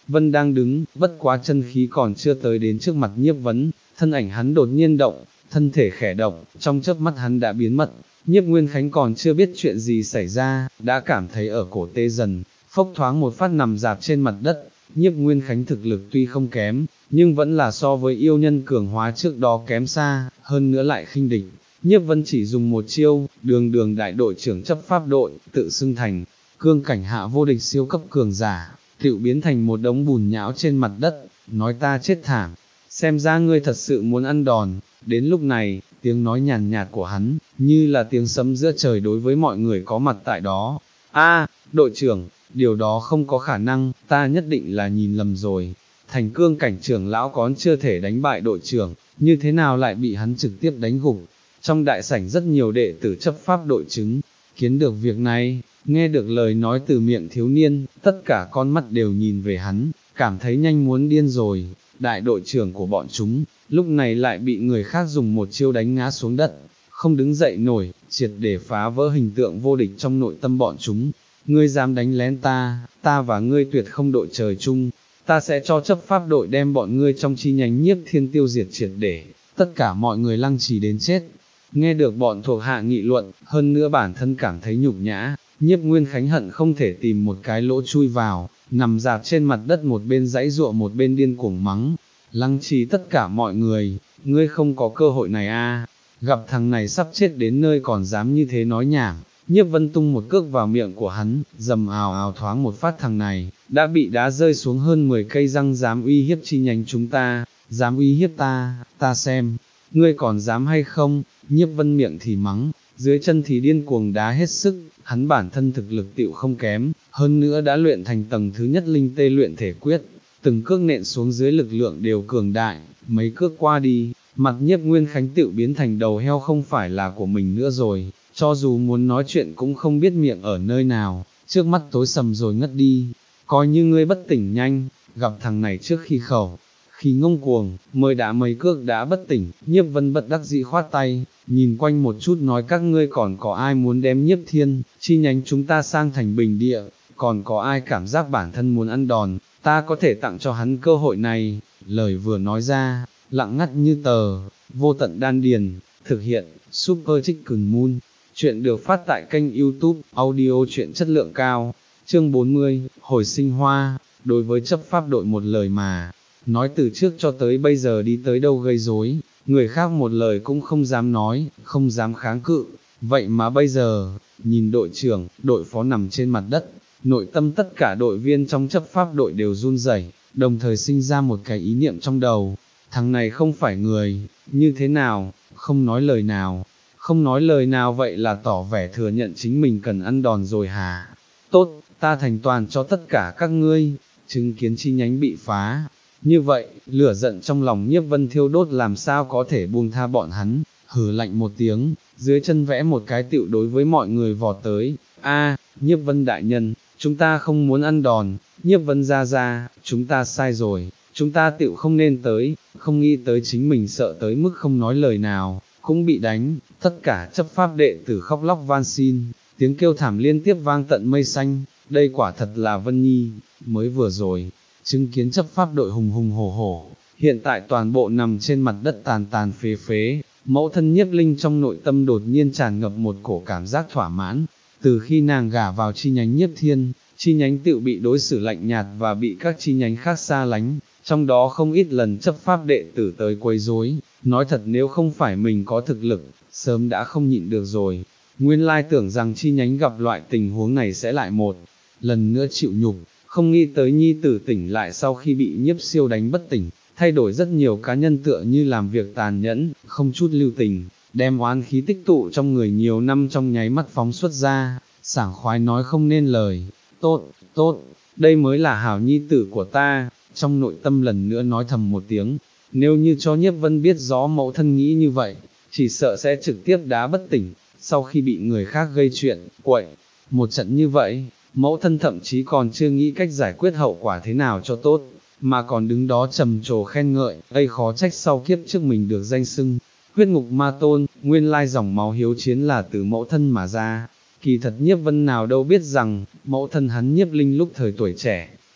Vân đang đứng, bất quá chân khí còn chưa tới đến trước mặt Nhiếp Vấn, thân ảnh hắn đột nhiên động, thân thể khẽ động, trong chớp mắt hắn đã biến mất. Nhiếp Nguyên Khánh còn chưa biết chuyện gì xảy ra, đã cảm thấy ở cổ tê dần, phốc thoáng một phát nằm dạp trên mặt đất. Nhiếp Nguyên Khánh thực lực tuy không kém, nhưng vẫn là so với yêu nhân cường hóa trước đó kém xa, hơn nữa lại khinh địch. Nhiếp Vân chỉ dùng một chiêu, đường đường đại đội trưởng chấp pháp đội, tự xưng thành, cương cảnh hạ vô địch siêu cấp cường giả, tựu biến thành một đống bùn nhão trên mặt đất, nói ta chết thảm, xem ra ngươi thật sự muốn ăn đòn. Đến lúc này, tiếng nói nhàn nhạt của hắn, như là tiếng sấm giữa trời đối với mọi người có mặt tại đó. A, đội trưởng, điều đó không có khả năng, ta nhất định là nhìn lầm rồi. Thành cương cảnh trưởng lão còn chưa thể đánh bại đội trưởng, như thế nào lại bị hắn trực tiếp đánh gục. Trong đại sảnh rất nhiều đệ tử chấp pháp đội chứng, kiến được việc này, nghe được lời nói từ miệng thiếu niên, tất cả con mắt đều nhìn về hắn, cảm thấy nhanh muốn điên rồi. Đại đội trưởng của bọn chúng, lúc này lại bị người khác dùng một chiêu đánh ngã xuống đất, không đứng dậy nổi, triệt để phá vỡ hình tượng vô địch trong nội tâm bọn chúng. Ngươi dám đánh lén ta, ta và ngươi tuyệt không đội trời chung, ta sẽ cho chấp pháp đội đem bọn ngươi trong chi nhánh Nhiếp Thiên tiêu diệt triệt để, tất cả mọi người lăng trì đến chết. Nghe được bọn thuộc hạ nghị luận, hơn nữa bản thân cảm thấy nhục nhã, Nhiếp Nguyên Khánh hận không thể tìm một cái lỗ chui vào, nằm dạp trên mặt đất một bên giãy giụa một bên điên cuồng mắng, lăng trì tất cả mọi người, ngươi không có cơ hội này a, gặp thằng này sắp chết đến nơi còn dám như thế nói nhảm. Nhiếp Vân tung một cước vào miệng của hắn, dầm ào ào thoáng một phát thằng này, đã bị đá rơi xuống hơn mười cây răng, dám uy hiếp chi nhánh chúng ta, dám uy hiếp ta, ta xem, ngươi còn dám hay không. Nhiếp Vân miệng thì mắng, dưới chân thì điên cuồng đá hết sức, hắn bản thân thực lực tựu không kém, hơn nữa đã luyện thành tầng thứ nhất linh tê luyện thể quyết, từng cước nện xuống dưới lực lượng đều cường đại, mấy cước qua đi, mặt Nhiếp Nguyên Khánh tựu biến thành đầu heo không phải là của mình nữa rồi. Cho dù muốn nói chuyện cũng không biết miệng ở nơi nào, trước mắt tối sầm rồi ngất đi, coi như ngươi bất tỉnh nhanh, gặp thằng này trước khi khẩu, khi ngông cuồng, mới đã mấy cước đã bất tỉnh. Nhiếp Vân bất đắc dĩ khoát tay, nhìn quanh một chút nói các ngươi còn có ai muốn đem Nhiếp Thiên, chi nhánh chúng ta sang thành bình địa, còn có ai cảm giác bản thân muốn ăn đòn, ta có thể tặng cho hắn cơ hội này. Lời vừa nói ra, lặng ngắt như tờ, vô tận đan điền, thực hiện, Super Chicken Moon. Chuyện được phát tại kênh YouTube, audio truyện chất lượng cao, chương bốn mươi, hồi sinh hoa. Đối với chấp pháp đội một lời mà, nói từ trước cho tới bây giờ đi tới đâu gây rối, người khác một lời cũng không dám nói, không dám kháng cự, vậy mà bây giờ, nhìn đội trưởng, đội phó nằm trên mặt đất, nội tâm tất cả đội viên trong chấp pháp đội đều run rẩy, đồng thời sinh ra một cái ý niệm trong đầu, thằng này không phải người, như thế nào, không nói lời nào. Không nói lời nào vậy là tỏ vẻ thừa nhận chính mình cần ăn đòn rồi hả? Tốt, ta thành toàn cho tất cả các ngươi, chứng kiến chi nhánh bị phá. Như vậy, lửa giận trong lòng Nhiếp Vân thiêu đốt làm sao có thể buông tha bọn hắn, hừ lạnh một tiếng, dưới chân vẽ một cái tựu đối với mọi người vọt tới. A, Nhiếp Vân đại nhân, chúng ta không muốn ăn đòn. Nhiếp Vân ra ra, chúng ta sai rồi, chúng ta tựu không nên tới, không nghĩ tới chính mình sợ tới mức không nói lời nào, cũng bị đánh. Tất cả chấp pháp đệ tử khóc lóc van xin, tiếng kêu thảm liên tiếp vang tận mây xanh. Đây quả thật là Vân Nhi, mới vừa rồi, chứng kiến chấp pháp đội hùng hùng hổ hổ, hiện tại toàn bộ nằm trên mặt đất tàn tàn phế phế. Mẫu thân Nhiếp Linh trong nội tâm đột nhiên tràn ngập một cổ cảm giác thỏa mãn. Từ khi nàng gả vào chi nhánh Nhiếp Thiên, chi nhánh tựu bị đối xử lạnh nhạt và bị các chi nhánh khác xa lánh, trong đó không ít lần chấp pháp đệ tử tới quấy rối. Nói thật nếu không phải mình có thực lực, sớm đã không nhịn được rồi. Nguyên lai tưởng rằng chi nhánh gặp loại tình huống này sẽ lại một lần nữa chịu nhục, không nghĩ tới nhi tử tỉnh lại sau khi bị Nhiếp Siêu đánh bất tỉnh, thay đổi rất nhiều cá nhân tựa như làm việc tàn nhẫn, không chút lưu tình, đem oán khí tích tụ trong người nhiều năm trong nháy mắt phóng xuất ra, sảng khoái nói không nên lời. Tốt, tốt, đây mới là hảo nhi tử của ta. Trong nội tâm lần nữa nói thầm một tiếng, nếu như cho Nhiếp Vân biết rõ mẫu thân nghĩ như vậy, chỉ sợ sẽ trực tiếp đá bất tỉnh. Sau khi bị người khác gây chuyện, quậy, một trận như vậy, mẫu thân thậm chí còn chưa nghĩ cách giải quyết hậu quả thế nào cho tốt, mà còn đứng đó trầm trồ khen ngợi, đây khó trách sau kiếp trước mình được danh xưng huyết ngục ma tôn. Nguyên lai dòng máu hiếu chiến là từ mẫu thân mà ra. Kỳ thật Nhiếp Vân nào đâu biết rằng, mẫu thân hắn Nhiếp Linh lúc thời tuổi trẻ,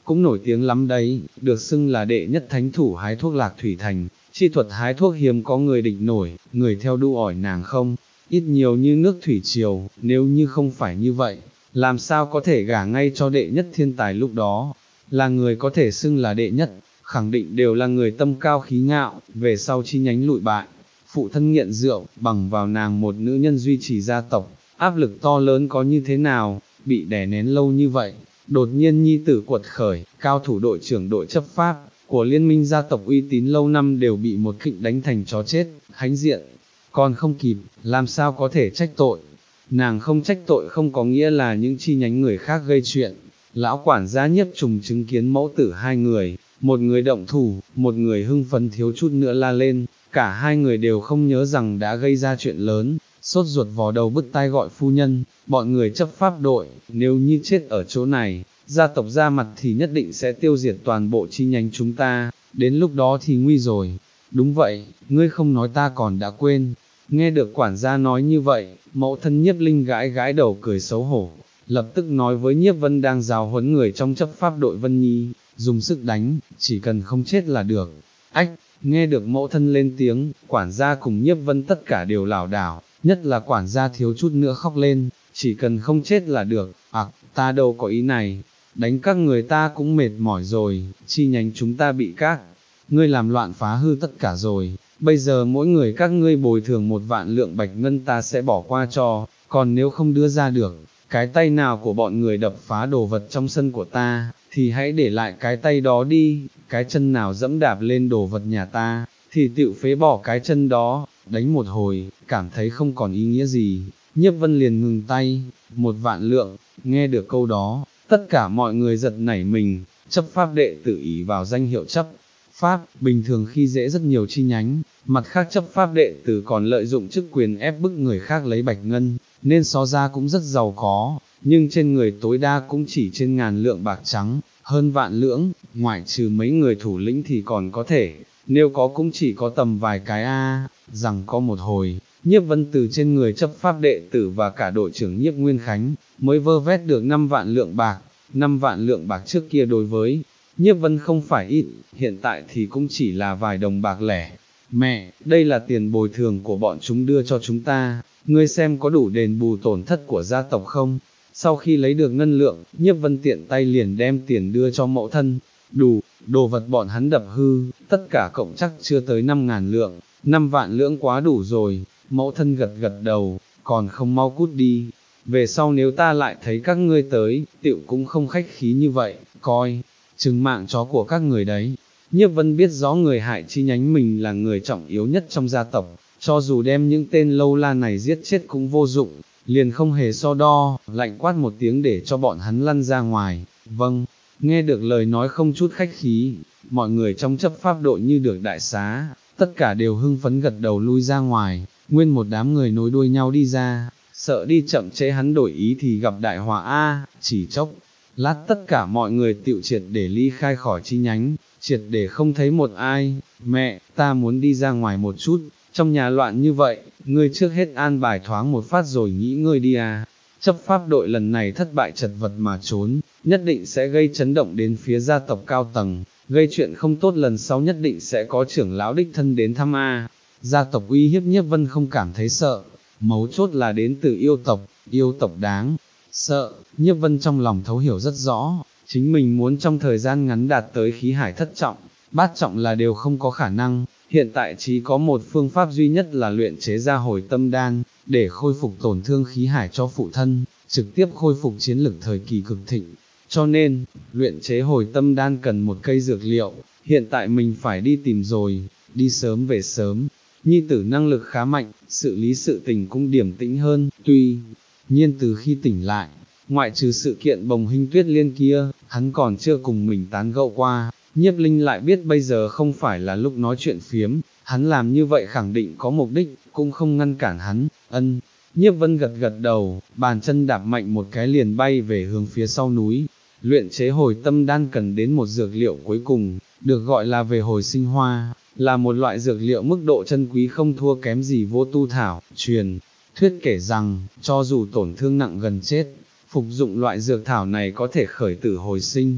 cũng nổi tiếng lắm đấy, được xưng là đệ nhất thánh thủ hái thuốc lạc thủy thành, chi thuật hái thuốc hiếm có người địch nổi, người theo đu ỏi nàng không, ít nhiều như nước thủy triều, nếu như không phải như vậy, làm sao có thể gả ngay cho đệ nhất thiên tài lúc đó, là người có thể xưng là đệ nhất, khẳng định đều là người tâm cao khí ngạo, về sau chi nhánh lụi bại, phụ thân nghiện rượu, bằng vào nàng một nữ nhân duy trì gia tộc, áp lực to lớn có như thế nào, bị đè nén lâu như vậy, đột nhiên nhi tử quật khởi, cao thủ đội trưởng đội chấp pháp, của liên minh gia tộc uy tín lâu năm đều bị một kích đánh thành chó chết, hãnh diện, còn không kịp, làm sao có thể trách tội, nàng không trách tội không có nghĩa là những chi nhánh người khác gây chuyện, lão quản gia Nhiếp Trùng chứng kiến mẫu tử hai người, một người động thủ, một người hưng phấn thiếu chút nữa la lên, cả hai người đều không nhớ rằng đã gây ra chuyện lớn, sốt ruột vò đầu bứt tai gọi phu nhân, bọn người chấp pháp đội, nếu như chết ở chỗ này, gia tộc ra mặt thì nhất định sẽ tiêu diệt toàn bộ chi nhánh chúng ta, đến lúc đó thì nguy rồi. Đúng vậy, ngươi không nói ta còn đã quên. Nghe được quản gia nói như vậy, mẫu thân Nhiếp Linh gãi gãi đầu cười xấu hổ, lập tức nói với Nhiếp Vân đang giáo huấn người trong chấp pháp đội Vân Nhi, dùng sức đánh, chỉ cần không chết là được. Ách, nghe được mẫu thân lên tiếng, quản gia cùng Nhiếp Vân tất cả đều lảo đảo, nhất là quản gia thiếu chút nữa khóc lên, chỉ cần không chết là được, ặc, à, ta đâu có ý này, đánh các người ta cũng mệt mỏi rồi, chi nhánh chúng ta bị các, ngươi làm loạn phá hư tất cả rồi, bây giờ mỗi người các ngươi bồi thường một vạn lượng bạch ngân ta sẽ bỏ qua cho, còn nếu không đưa ra được, cái tay nào của bọn người đập phá đồ vật trong sân của ta, thì hãy để lại cái tay đó đi, cái chân nào dẫm đạp lên đồ vật nhà ta, thì tựu phế bỏ cái chân đó, đánh một hồi, cảm thấy không còn ý nghĩa gì, Nhiếp Vân liền ngừng tay, một vạn lượng, nghe được câu đó, tất cả mọi người giật nảy mình, chấp pháp đệ tử ý vào danh hiệu chấp pháp, bình thường khi dễ rất nhiều chi nhánh, mặt khác chấp pháp đệ tử còn lợi dụng chức quyền ép bức người khác lấy bạch ngân, nên so ra cũng rất giàu có, nhưng trên người tối đa cũng chỉ trên ngàn lượng bạc trắng, hơn vạn lưỡng, ngoại trừ mấy người thủ lĩnh thì còn có thể, nếu có cũng chỉ có tầm vài cái a. Rằng có một hồi, Nhiếp Vân từ trên người chấp pháp đệ tử và cả đội trưởng Nhiếp Nguyên Khánh, mới vơ vét được năm vạn lượng bạc, năm vạn lượng bạc trước kia đối với Nhiếp Vân không phải ít, hiện tại thì cũng chỉ là vài đồng bạc lẻ. Mẹ, đây là tiền bồi thường của bọn chúng đưa cho chúng ta, ngươi xem có đủ đền bù tổn thất của gia tộc không? Sau khi lấy được ngân lượng, Nhiếp Vân tiện tay liền đem tiền đưa cho mẫu thân, đủ, đồ vật bọn hắn đập hư, tất cả cộng chắc chưa tới năm ngàn lượng, năm vạn lượng quá đủ rồi, mẫu thân gật gật đầu, còn không mau cút đi, về sau nếu ta lại thấy các ngươi tới, tựu cũng không khách khí như vậy, coi, chừng mạng chó của các người đấy. Nhiếp Vân biết rõ người hại chi nhánh mình là người trọng yếu nhất trong gia tộc, cho dù đem những tên lâu la này giết chết cũng vô dụng, liền không hề so đo, lạnh quát một tiếng để cho bọn hắn lăn ra ngoài. Vâng, nghe được lời nói không chút khách khí, mọi người trong chấp pháp đội như được đại xá, tất cả đều hưng phấn gật đầu lui ra ngoài, nguyên một đám người nối đuôi nhau đi ra, sợ đi chậm trễ hắn đổi ý thì gặp đại họa a. Chỉ chốc lát tất cả mọi người tựu triệt để ly khai khỏi chi nhánh, triệt để không thấy một ai. Mẹ, ta muốn đi ra ngoài một chút, trong nhà loạn như vậy, ngươi trước hết an bài thoáng một phát rồi nghĩ ngươi đi à. Chấp pháp đội lần này thất bại chật vật mà trốn, nhất định sẽ gây chấn động đến phía gia tộc cao tầng, gây chuyện không tốt lần sau nhất định sẽ có trưởng lão đích thân đến thăm a. Gia tộc uy hiếp Nhiếp Vân không cảm thấy sợ, mấu chốt là đến từ yêu tộc, yêu tộc đáng sợ. Nhiếp Vân trong lòng thấu hiểu rất rõ, chính mình muốn trong thời gian ngắn đạt tới khí hải thất trọng, bát trọng là đều không có khả năng, hiện tại chỉ có một phương pháp duy nhất là luyện chế ra hồi tâm đan, để khôi phục tổn thương khí hải cho phụ thân, trực tiếp khôi phục chiến lực thời kỳ cực thịnh. Cho nên, luyện chế hồi tâm đan cần một cây dược liệu, hiện tại mình phải đi tìm rồi, đi sớm về sớm. Nhi tử năng lực khá mạnh, xử lý sự tình cũng điềm tĩnh hơn, tuy nhiên từ khi tỉnh lại, ngoại trừ sự kiện bồng hình tuyết liên kia, hắn còn chưa cùng mình tán gẫu qua. Nhiếp Linh lại biết bây giờ không phải là lúc nói chuyện phiếm, hắn làm như vậy khẳng định có mục đích, cũng không ngăn cản hắn. Ân, Nhiếp Vân gật gật đầu, bàn chân đạp mạnh một cái liền bay về hướng phía sau núi. Luyện chế hồi tâm đan cần đến một dược liệu cuối cùng, được gọi là về hồi sinh hoa, là một loại dược liệu mức độ chân quý không thua kém gì vô tu thảo. Truyền thuyết kể rằng, cho dù tổn thương nặng gần chết, phục dụng loại dược thảo này có thể khởi tử hồi sinh.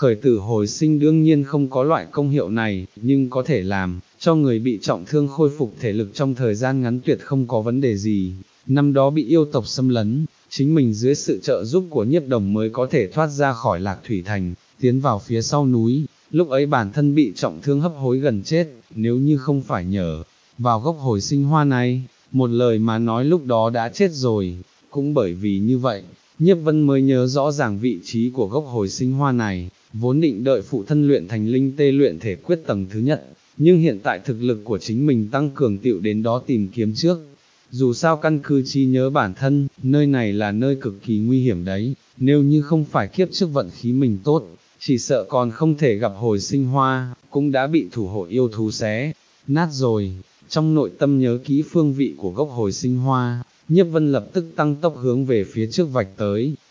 khởi tử hồi sinh đương nhiên không có loại công hiệu này, nhưng có thể làm cho người bị trọng thương khôi phục thể lực trong thời gian ngắn tuyệt không có vấn đề gì. Năm đó bị yêu tộc xâm lấn, chính mình dưới sự trợ giúp của Nhiếp Đồng mới có thể thoát ra khỏi Lạc Thủy Thành, tiến vào phía sau núi, lúc ấy bản thân bị trọng thương hấp hối gần chết, nếu như không phải nhờ vào gốc hồi sinh hoa này, một lời mà nói lúc đó đã chết rồi. Cũng bởi vì như vậy, Nhiếp Vân mới nhớ rõ ràng vị trí của gốc hồi sinh hoa này, vốn định đợi phụ thân luyện thành linh tê luyện thể quyết tầng thứ nhất, nhưng hiện tại thực lực của chính mình tăng cường tựu đến đó tìm kiếm trước. Dù sao căn cứ trí nhớ bản thân, nơi này là nơi cực kỳ nguy hiểm đấy, nếu như không phải kiếp trước vận khí mình tốt, chỉ sợ còn không thể gặp hồi sinh hoa, cũng đã bị thủ hộ yêu thú xé nát rồi. Trong nội tâm nhớ kỹ phương vị của gốc hồi sinh hoa, Nhiếp Vân lập tức tăng tốc hướng về phía trước vạch tới.